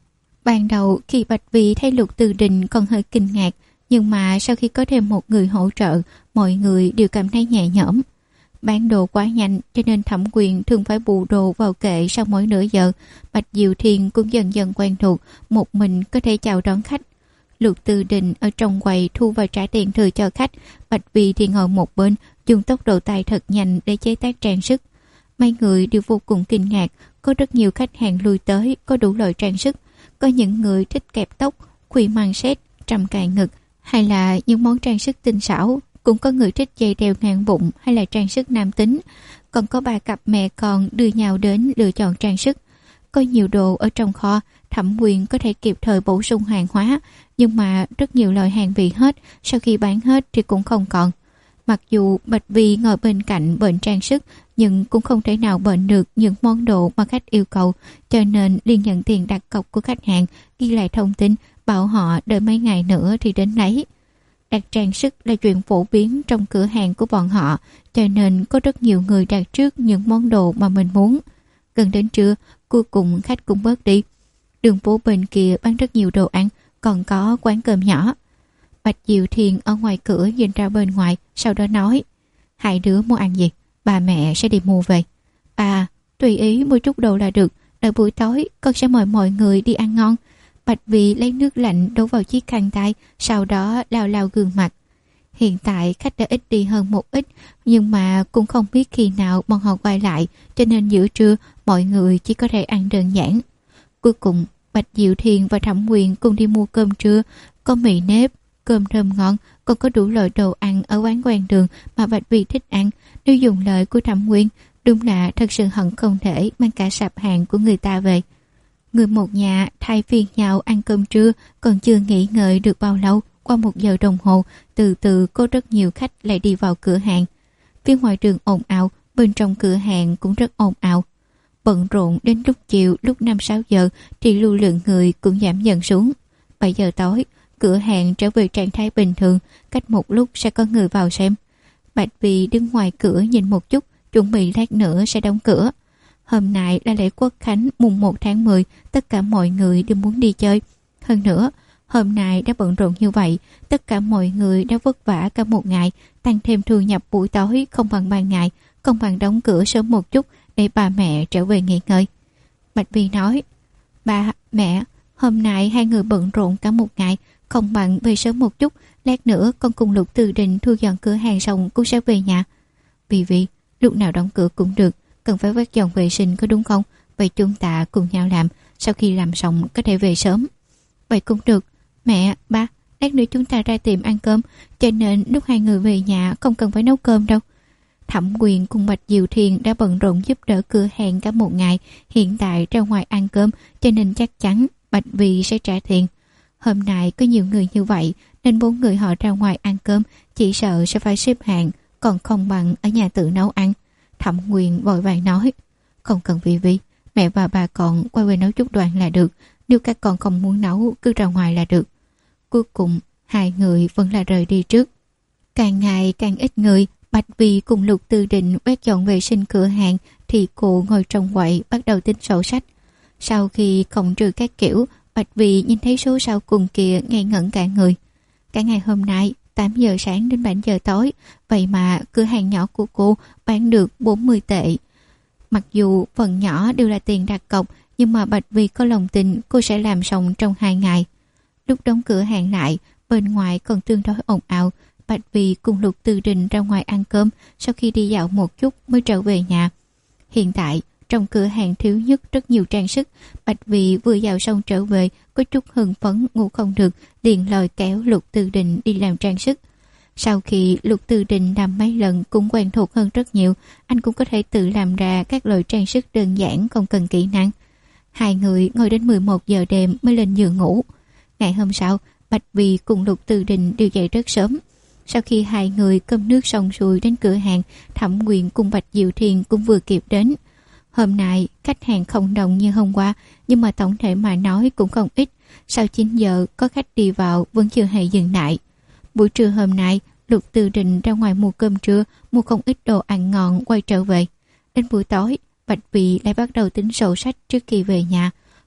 Speaker 1: Ban đầu khi Bạch Vì thấy Lục Từ Đình còn hơi kinh ngạc, nhưng mà sau khi có thêm một người hỗ trợ, mọi người đều cảm thấy nhẹ nhõm. Bán đồ quá nhanh cho nên Thẩm Quyền thường phải bù đồ vào kệ sau mỗi nửa giờ. Bạch Diệu Thiên cũng dần dần quen thuộc, một mình có thể chào đón khách. Lục Từ Đình ở trong quầy thu và trả tiền thừa cho khách, Bạch Vì thì ngồi một bên, dùng tốc độ tay thật nhanh để chế tác trang sức. Mấy người đều vô cùng kinh ngạc, có rất nhiều khách hàng lui tới, có đủ loại trang sức. Có những người thích kẹp tóc, khuy măng xét, trầm cài ngực, hay là những món trang sức tinh xảo. Cũng có người thích dây đeo ngang bụng hay là trang sức nam tính. Còn có ba cặp mẹ con đưa nhau đến lựa chọn trang sức. Có nhiều đồ ở trong kho, Thẩm Quyền có thể kịp thời bổ sung hàng hóa, nhưng mà rất nhiều loại hàng bị hết, sau khi bán hết thì cũng không còn. Mặc dù Bạch Vi ngồi bên cạnh bệnh trang sức, nhưng cũng không thể nào bệnh được những món đồ mà khách yêu cầu, cho nên liền nhận tiền đặt cọc của khách hàng, ghi lại thông tin, bảo họ đợi mấy ngày nữa thì đến lấy. Đặt trang sức là chuyện phổ biến trong cửa hàng của bọn họ, cho nên có rất nhiều người đặt trước những món đồ mà mình muốn. Gần đến trưa, cuối cùng khách cũng bớt đi. Đường phố bên kia bán rất nhiều đồ ăn, còn có quán cơm nhỏ. Bạch Diệu Thiên ở ngoài cửa nhìn ra bên ngoài, sau đó nói: hai đứa muốn ăn gì? Bà mẹ sẽ đi mua về. À, tùy ý mua chút đồ là được, đợi buổi tối con sẽ mời mọi người đi ăn ngon. Bạch Vi lấy nước lạnh đổ vào chiếc khăn tay, sau đó lau lau gương mặt. Hiện tại khách đã ít đi hơn một ít, nhưng mà cũng không biết khi nào bọn họ quay lại, cho nên giữa trưa mọi người chỉ có thể ăn đơn giản. Cuối cùng Bạch Diệu Thiên và Thẩm Quyền cùng đi mua cơm trưa, có mì nếp, cơm thơm ngon, còn có đủ loại đồ ăn ở quán ven đường mà Bạch Vi thích ăn. Nếu dùng lời của Thẩm Quyền, đúng là thật sự hận không thể mang cả sạp hàng của người ta về. Người một nhà thay phiên nhau ăn cơm trưa, còn chưa nghỉ ngơi được bao lâu, qua 1 giờ đồng hồ, từ từ có rất nhiều khách lại đi vào cửa hàng. Phía ngoài đường ồn ào, bên trong cửa hàng cũng rất ồn ào. Bận rộn đến lúc chiều, lúc 5-6 giờ thì lưu lượng người cũng giảm dần xuống. 7 giờ tối, cửa hàng trở về trạng thái bình thường, cách một lúc sẽ có người vào xem. Bạch Vi đứng ngoài cửa nhìn một chút, chuẩn bị lát nữa sẽ đóng cửa. Hôm nay là lễ Quốc Khánh mùng 1 tháng 10, tất cả mọi người đều muốn đi chơi. Hơn nữa, hôm nay đã bận rộn như vậy, tất cả mọi người đã vất vả cả một ngày, tăng thêm thu nhập buổi tối không bằng ban ngày, không bằng đóng cửa sớm một chút để bà mẹ trở về nghỉ ngơi. Bạch Vi nói: ba, mẹ, hôm nay hai người bận rộn cả một ngày, không bằng về sớm một chút, lát nữa con cùng Lục Từ Đình thu dọn cửa hàng xong cũng sẽ về nhà. Vi, lúc nào đóng cửa cũng được, cần phải quét dọn vệ sinh có đúng không? Vậy chúng ta cùng nhau làm, sau khi làm xong có thể về sớm. Vậy cũng được. Mẹ, ba, lát nữa chúng ta ra tiệm ăn cơm, cho nên lúc hai người về nhà không cần phải nấu cơm đâu. Thẩm Quyền cùng Bạch Diệu Thiên đã bận rộn giúp đỡ cửa hàng cả một ngày, hiện tại ra ngoài ăn cơm, cho nên chắc chắn Bạch Vi sẽ trả tiền. Hôm nay có nhiều người như vậy, nên 4 người họ ra ngoài ăn cơm, chỉ sợ sẽ phải xếp hàng, còn không bằng ở nhà tự nấu ăn. Thẩm Quyền vội vàng nói: không cần Vi, mẹ và bà con quay về nấu chút đồ ăn là được, nếu các con không muốn nấu cứ ra ngoài là được. Cuối cùng hai người vẫn là rời đi trước. Càng ngày càng ít người, Bạch Vi cùng Lục Từ Đình quét dọn vệ sinh cửa hàng, thì cô ngồi trong quầy bắt đầu tính sổ sách. Sau khi cộng trừ các kiểu, Bạch Vi nhìn thấy số sau cùng kia ngây ngẩn cả người. Cả ngày hôm nay 8 giờ sáng đến 7 giờ tối, vậy mà cửa hàng nhỏ của cô bán được 40 tệ. Mặc dù phần nhỏ đều là tiền đặt cọc, nhưng mà Bạch Vi có lòng tin cô sẽ làm xong trong 2 ngày. Lúc đóng cửa hàng lại, bên ngoài còn tương đối ồn ào. Bạch Vi cùng Lục Từ Đình ra ngoài ăn cơm, sau khi đi dạo một chút mới trở về nhà. Hiện tại trong cửa hàng thiếu nhất rất nhiều trang sức. Bạch Vi vừa dạo xong trở về, có chút hưng phấn ngủ không được, liền lôi kéo Lục Từ Đình đi làm trang sức. Sau khi Lục Từ Đình làm mấy lần cũng quen thuộc hơn rất nhiều, anh cũng có thể tự làm ra các loại trang sức đơn giản không cần kỹ năng. Hai người ngồi đến 11 giờ đêm mới lên giường ngủ. Ngày hôm sau, Bạch Vi cùng Lục Từ Đình đều dậy rất sớm. Sau khi hai người cơm nước xong xuôi đến cửa hàng, Thẩm Quyền cùng Bạch Diệu Thiên cũng vừa kịp đến. Hôm nay khách hàng không đông như hôm qua, nhưng mà tổng thể mà nói cũng không ít. Sau 9 giờ có khách đi vào vẫn chưa hề dừng lại. Buổi trưa hôm nay, Lục Từ Đình ra ngoài mua cơm trưa, mua không ít đồ ăn ngon quay trở về. Đến buổi tối, Bạch Vi lại bắt đầu tính sổ sách trước khi về nhà.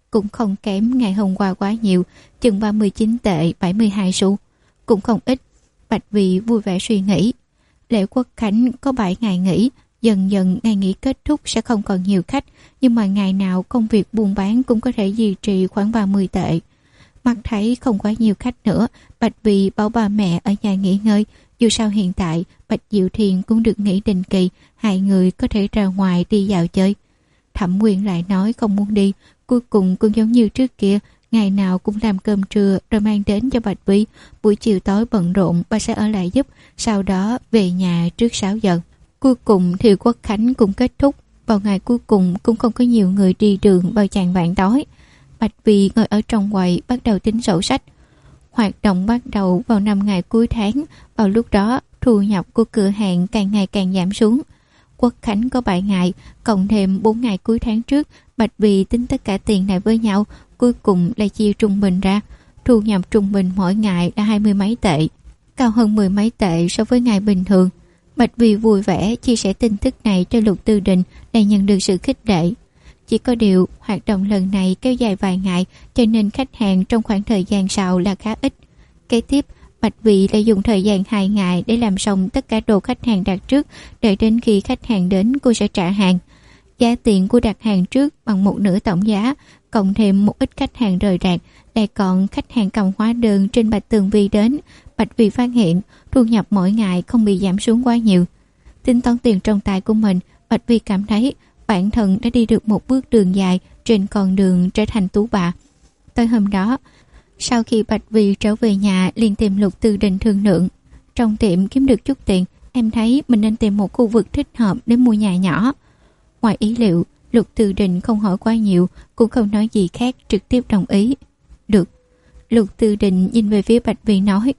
Speaker 1: cũng không kém ngày hôm qua quá nhiều, chừng 39 tệ 72 xu, cũng không ít. Bạch Vì vui vẻ suy nghĩ. Lễ Quốc Khánh có 7 ngày nghỉ, dần dần ngày nghỉ kết thúc sẽ không còn nhiều khách, nhưng mà ngày nào công việc buôn bán cũng có thể duy trì khoảng 30 tệ. Mắt thấy không quá nhiều khách nữa, Bạch Vì bảo ba mẹ ở nhà nghỉ ngơi. Dù sao hiện tại Bạch Diệu Thiền cũng được nghỉ định kỳ, hai người có thể ra ngoài đi dạo chơi. Thẩm Nguyên lại nói không muốn đi, cuối cùng cũng giống như trước kia, ngày nào cũng làm cơm trưa rồi mang đến cho Bạch Vi. Buổi chiều tối bận rộn bà sẽ ở lại giúp, sau đó về nhà trước 6 giờ. Cuối cùng thì Quốc Khánh cũng kết thúc. Vào ngày cuối cùng cũng không có nhiều người đi đường vào chạng vạng tối. Bạch Vi ngồi ở trong quầy bắt đầu tính sổ sách. Hoạt động bắt đầu vào 5 ngày cuối tháng. Vào lúc đó thu nhập của cửa hàng càng ngày càng giảm xuống. Quốc Khánh có 7 ngày, cộng thêm 4 ngày cuối tháng trước. Bạch Vi tính tất cả tiền này với nhau, cuối cùng lại chia trung bình ra. Thu nhập trung bình mỗi ngày là 20 mấy tệ, cao hơn 10 mấy tệ so với ngày bình thường. Bạch Vi vui vẻ chia sẻ tin tức này cho Lục Tư Đình, để nhận được sự khích lệ. Chỉ có điều hoạt động lần này kéo dài vài ngày, cho nên khách hàng trong khoảng thời gian sau là khá ít. Kế tiếp Bạch Vi lại dùng thời gian 2 ngày để làm xong tất cả đồ khách hàng đặt trước, đợi đến khi khách hàng đến cô sẽ trả hàng. Giá tiền của đặt hàng trước bằng 1/2 tổng giá, cộng thêm một ít khách hàng rời rạc, lại còn khách hàng cầm hóa đơn trên Bạch Tường Vi đến. Bạch Vi phát hiện thu nhập mỗi ngày không bị giảm xuống quá nhiều. Tính toán tiền trong tay của mình, Bạch Vi cảm thấy bản thân đã đi được một bước đường dài trên con đường trở thành tú bà. Tới hôm đó, sau khi Bạch Vi trở về nhà liền tìm Lục Tư Đình thương lượng. Trong tiệm kiếm được chút tiền, em thấy mình nên tìm một khu vực thích hợp để mua nhà nhỏ. Ngoài ý liệu, Lục Tư Đình không hỏi quá nhiều, cũng không nói gì khác, trực tiếp đồng ý. Được. Lục Tư Đình nhìn về phía Bạch Vi nói.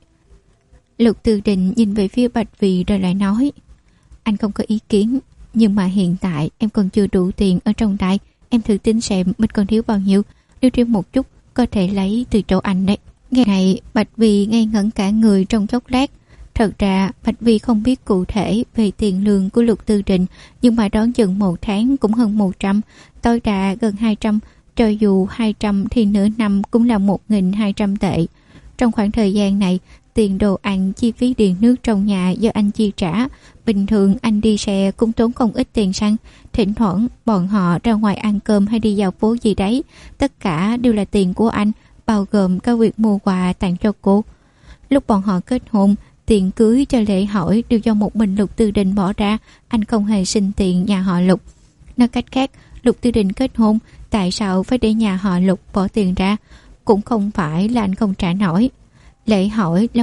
Speaker 1: Lục Tư Đình nhìn về phía Bạch Vi rồi lại nói. Anh không có ý kiến, nhưng mà hiện tại em còn chưa đủ tiền ở trong tay. Em thử tính xem mình còn thiếu bao nhiêu. Nếu thêm một chút có thể lấy từ chỗ anh đấy. Ngày này Bạch Vi ngây ngẩn cả người trong chốc lát. Thật ra Bạch Vi không biết cụ thể về tiền lương của Lục Tư Đình, nhưng mà đón chừng một tháng cũng hơn 100, tối đa gần 200. Cho dù 200 thì nửa năm cũng là 1.200 tệ. Trong khoảng thời gian này, tiền đồ ăn, chi phí điện nước trong nhà do anh chi trả. Bình thường anh đi xe cũng tốn không ít tiền xăng. Thỉnh thoảng bọn họ ra ngoài ăn cơm hay đi dạo phố gì đấy, tất cả đều là tiền của anh, bao gồm cả việc mua quà tặng cho cô. Lúc bọn họ kết hôn, tiền cưới cho lễ hỏi đều do một mình Lục Tư Đình bỏ ra, anh không hề xin tiền nhà họ Lục. Nói cách khác, Lục Tư Đình kết hôn, tại sao phải để nhà họ Lục bỏ tiền ra? Cũng không phải là anh không trả nổi. Lễ hỏi là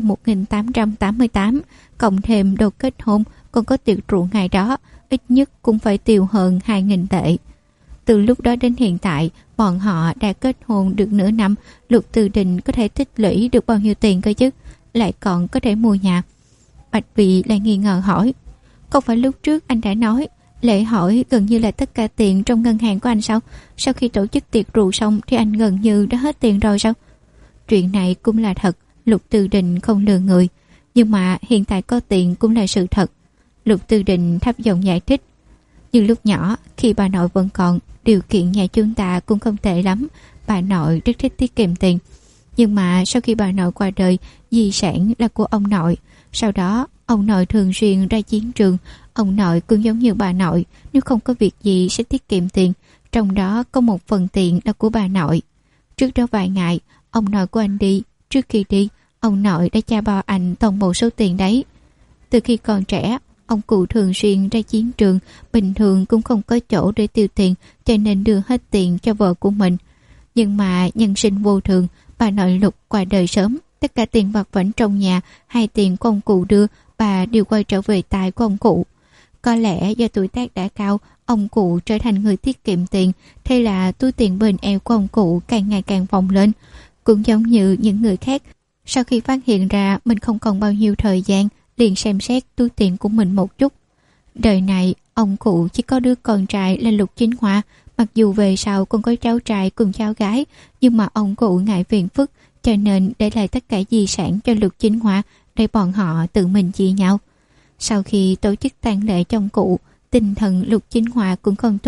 Speaker 1: 1.888, cộng thêm đồ kết hôn, còn có tiệc rượu ngày đó, ít nhất cũng phải tiêu hơn 2.000 tệ. Từ lúc đó đến hiện tại, bọn họ đã kết hôn được nửa năm. Lục Tư Đình có thể tích lũy được bao nhiêu tiền cơ chứ? Lại còn có thể mua nhà. Bạch Vi lại nghi ngờ hỏi. Không phải lúc trước anh đã nói lễ hỏi gần như là tất cả tiền trong ngân hàng của anh sao? Sau khi tổ chức tiệc rượu xong thì anh gần như đã hết tiền rồi sao? Chuyện này cũng là thật, Lục Tư Đình không lừa người. Nhưng mà hiện tại có tiền cũng là sự thật. Lục Tư Đình thấp giọng giải thích. Như lúc nhỏ, khi bà nội vẫn còn, điều kiện nhà chúng ta cũng không tệ lắm. Bà nội rất thích tiết kiệm tiền. Nhưng mà sau khi bà nội qua đời, di sản là của ông nội. Sau đó, ông nội thường xuyên ra chiến trường. Ông nội cũng giống như bà nội, nếu không có việc gì sẽ tiết kiệm tiền. Trong đó có một phần tiền là của bà nội. Trước đó vài ngày, ông nội của anh đi. Trước khi đi, ông nội đã tra bao anh toàn bộ số tiền đấy. Từ khi còn trẻ, ông cụ thường xuyên ra chiến trường, bình thường cũng không có chỗ để tiêu tiền, cho nên đưa hết tiền cho vợ của mình. Nhưng mà nhân sinh vô thường, bà nội Lục qua đời sớm, tất cả tiền vặt vãnh trong nhà hay tiền của ông cụ đưa, bà đều quay trở về tài của ông cụ. Có lẽ do tuổi tác đã cao, ông cụ trở thành người tiết kiệm tiền, thế là túi tiền bên eo của ông cụ càng ngày càng phồng lên. Cũng giống như những người khác, sau khi phát hiện ra mình không còn bao nhiêu thời gian, liền xem xét túi tiền của mình một chút. Đời này, ông cụ chỉ có đứa con trai là Lục Chính Hoa, mặc dù về sau còn có cháu trai cùng cháu gái, nhưng mà ông cụ ngại phiền phức, cho nên để lại tất cả di sản cho Lục Chính Hoa để bọn họ tự mình chia nhau. Sau khi tổ chức tang lễ trong cụ, tinh thần Lục Chính Hoa cũng không tốt,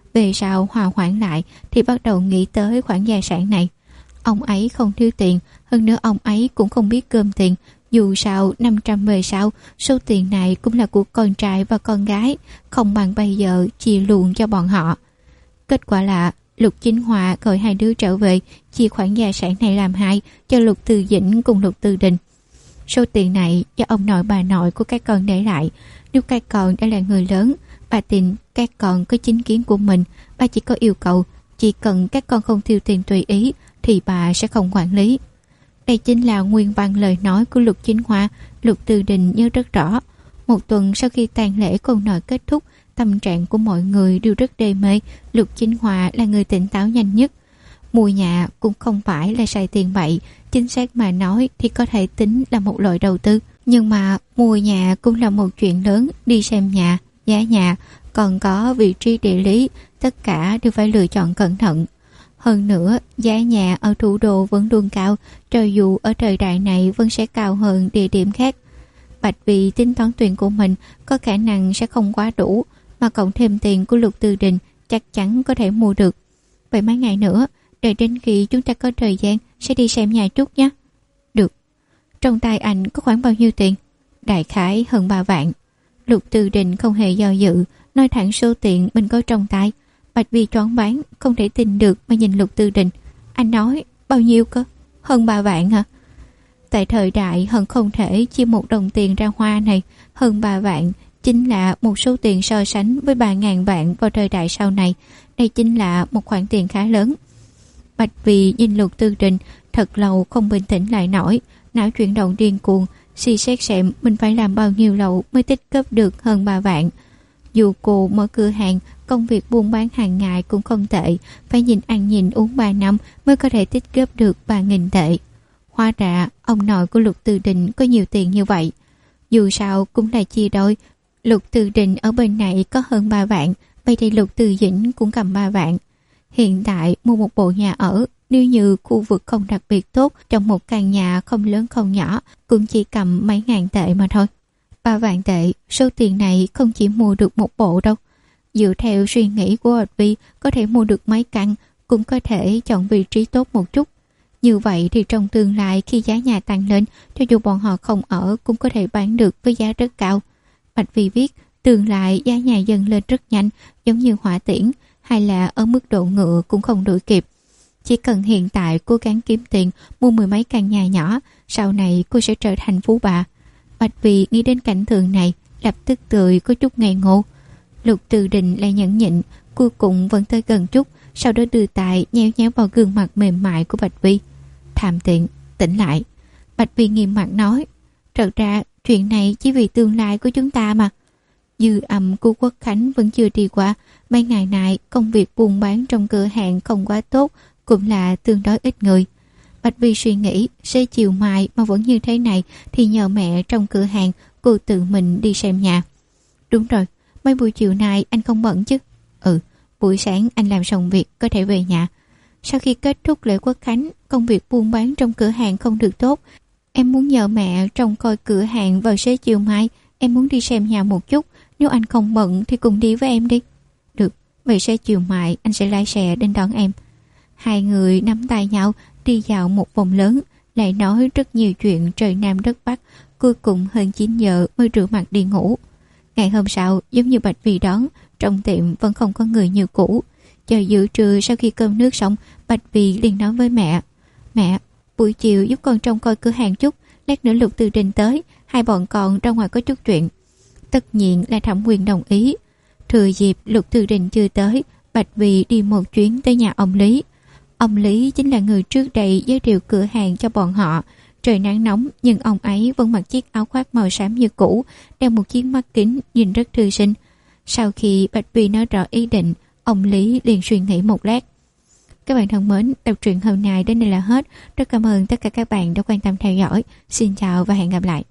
Speaker 1: Về sau hòa hoãn lại thì bắt đầu nghĩ tới khoản gia sản này. Ông ấy không thiếu tiền, hơn nữa ông ấy cũng không biết gom tiền. Dù sao 500 về sau, số tiền này cũng là của con trai và con gái, không bằng bây giờ chia luôn cho bọn họ. Kết quả là Lục Chính Hòa gọi hai đứa trở về, chia khoản gia sản này làm hai cho Lục Từ Dĩnh cùng Lục Từ Đình. Số tiền này do ông nội bà nội của các con để lại. Nếu các con đã là người lớn, bà tin các con có chính kiến của mình. Bà chỉ có yêu cầu, chỉ cần các con không tiêu tiền tùy ý thì bà sẽ không quản lý. Đây chính là nguyên văn lời nói của Lục Chính Hòa. Lục Từ Đình nhớ rất rõ. Một tuần sau khi tang lễ con nội kết thúc, tâm trạng của mọi người đều rất đê mê. Lục Chính Hòa là người tỉnh táo nhanh nhất. Mua nhà cũng không phải là xài tiền bậy, chính xác mà nói thì có thể tính là một loại đầu tư. Nhưng mà mua nhà cũng là một chuyện lớn. Đi xem nhà, giá nhà, còn có vị trí địa lý, tất cả đều phải lựa chọn cẩn thận. Hơn nữa, giá nhà ở thủ đô vẫn luôn cao, cho dù ở thời đại này vẫn sẽ cao hơn địa điểm khác. Bạch Vì tính toán tiền của mình có khả năng sẽ không quá đủ, mà cộng thêm tiền của Lục Từ Đình chắc chắn có thể mua được. Vậy mấy ngày nữa, đợi đến khi chúng ta có thời gian sẽ đi xem nhà chút nhé. Được. Trong tay anh có khoảng bao nhiêu tiền? Đại khái hơn 3 vạn. Lục Từ Đình không hề do dự, nói thẳng số tiền mình có trong tay. Bạch Vi choáng váng, không thể tin được mà nhìn Lục Từ Đình. Anh nói bao nhiêu cơ? Hơn 3 vạn hả? Tại thời đại hận không thể chia một đồng tiền ra hoa này. Hơn 3 vạn chính là một số tiền so sánh với 3.000 vạn vào thời đại sau này. Đây chính là một khoản tiền khá lớn. Bạch Vi nhìn Lục Từ Đình thật lâu không bình tĩnh lại nổi, não chuyển động điên cuồng, suy xét xem mình phải làm bao nhiêu lâu mới tích góp được hơn 3 vạn. Dù cô mở cửa hàng, công việc buôn bán hàng ngày cũng không tệ, phải nhìn ăn nhìn uống 3 năm mới có thể tích góp được 3.000 tệ. Hóa ra ông nội của Lục Từ Đình có nhiều tiền như vậy. Dù sao cũng là chia đôi. Lục Từ Đình ở bên này có hơn 3 vạn, vậy thì Lục Từ Dĩnh cũng cầm 3 vạn. Hiện tại mua một bộ nhà ở, nếu như khu vực không đặc biệt tốt, trong một căn nhà không lớn không nhỏ, cũng chỉ cầm mấy ngàn tệ mà thôi. 3 vạn tệ, số tiền này không chỉ mua được một bộ đâu. Dựa theo suy nghĩ của Bạch Vi, có thể mua được mấy căn, cũng có thể chọn vị trí tốt một chút. Như vậy thì trong tương lai khi giá nhà tăng lên, cho dù bọn họ không ở cũng có thể bán được với giá rất cao. Bạch Vi viết, tương lai giá nhà dâng lên rất nhanh, giống như hỏa tiễn, hay là ở mức độ ngựa cũng không đuổi kịp. Chỉ cần hiện tại cố gắng kiếm tiền, mua 10 mấy căn nhà nhỏ, sau này cô sẽ trở thành phú bà. Bạch Vi nghĩ đến cảnh tượng này, lập tức cười có chút ngây ngô. Lục Từ Đình lại nhẫn nhịn, cuối cùng vẫn tới gần chút, sau đó đưa tay nhéo nhéo vào gương mặt mềm mại của Bạch Vi. Thàm tiện, tỉnh lại. Bạch Vi nghiêm mặt nói, thật ra chuyện này chỉ vì tương lai của chúng ta mà. Dư âm của Quốc Khánh vẫn chưa đi qua. Mấy ngày nay công việc buôn bán trong cửa hàng không quá tốt, cũng là tương đối ít người. Bạch Vi suy nghĩ, sẽ chiều mai mà vẫn như thế này thì nhờ mẹ trong cửa hàng, cô tự mình đi xem nhà. Đúng rồi, mấy buổi chiều nay anh không bận chứ? Ừ, buổi sáng anh làm xong việc có thể về nhà. Sau khi kết thúc lễ Quốc Khánh, công việc buôn bán trong cửa hàng không được tốt. Em muốn nhờ mẹ trông coi cửa hàng vào xế chiều mai. Em muốn đi xem nhà một chút. Nếu anh không bận thì cùng đi với em đi. Được, vậy xế chiều mai anh sẽ lái xe đến đón em. Hai người nắm tay nhau đi dạo một vòng lớn, lại nói rất nhiều chuyện trời Nam đất Bắc. Cuối cùng hơn 9 giờ mới rửa mặt đi ngủ. Ngày hôm sau, giống như Bạch Vi đón, trong tiệm vẫn không có người như cũ. Chờ giữa trưa sau khi cơm nước xong, Bạch Vi liền nói với mẹ, mẹ, buổi chiều giúp con trông coi cửa hàng chút, lát nữa Lục Từ Đình tới, hai bọn con ra ngoài có chút chuyện. Tất nhiên là Thẩm Quyền đồng ý. Thừa dịp Lục Từ Đình chưa tới, Bạch Vi đi một chuyến tới nhà ông Lý. Ông Lý chính là người trước đây giới thiệu cửa hàng cho bọn họ. Trời nắng nóng nhưng ông ấy vẫn mặc chiếc áo khoác màu xám như cũ, đeo một chiếc mắt kính nhìn rất thư sinh. Sau khi Bạch Vi nói rõ ý định, ông Lý liền suy nghĩ một lát. Các bạn thân mến, tập truyện hôm nay đến đây là hết. Rất cảm ơn tất cả các bạn đã quan tâm theo dõi. Xin chào và hẹn gặp lại.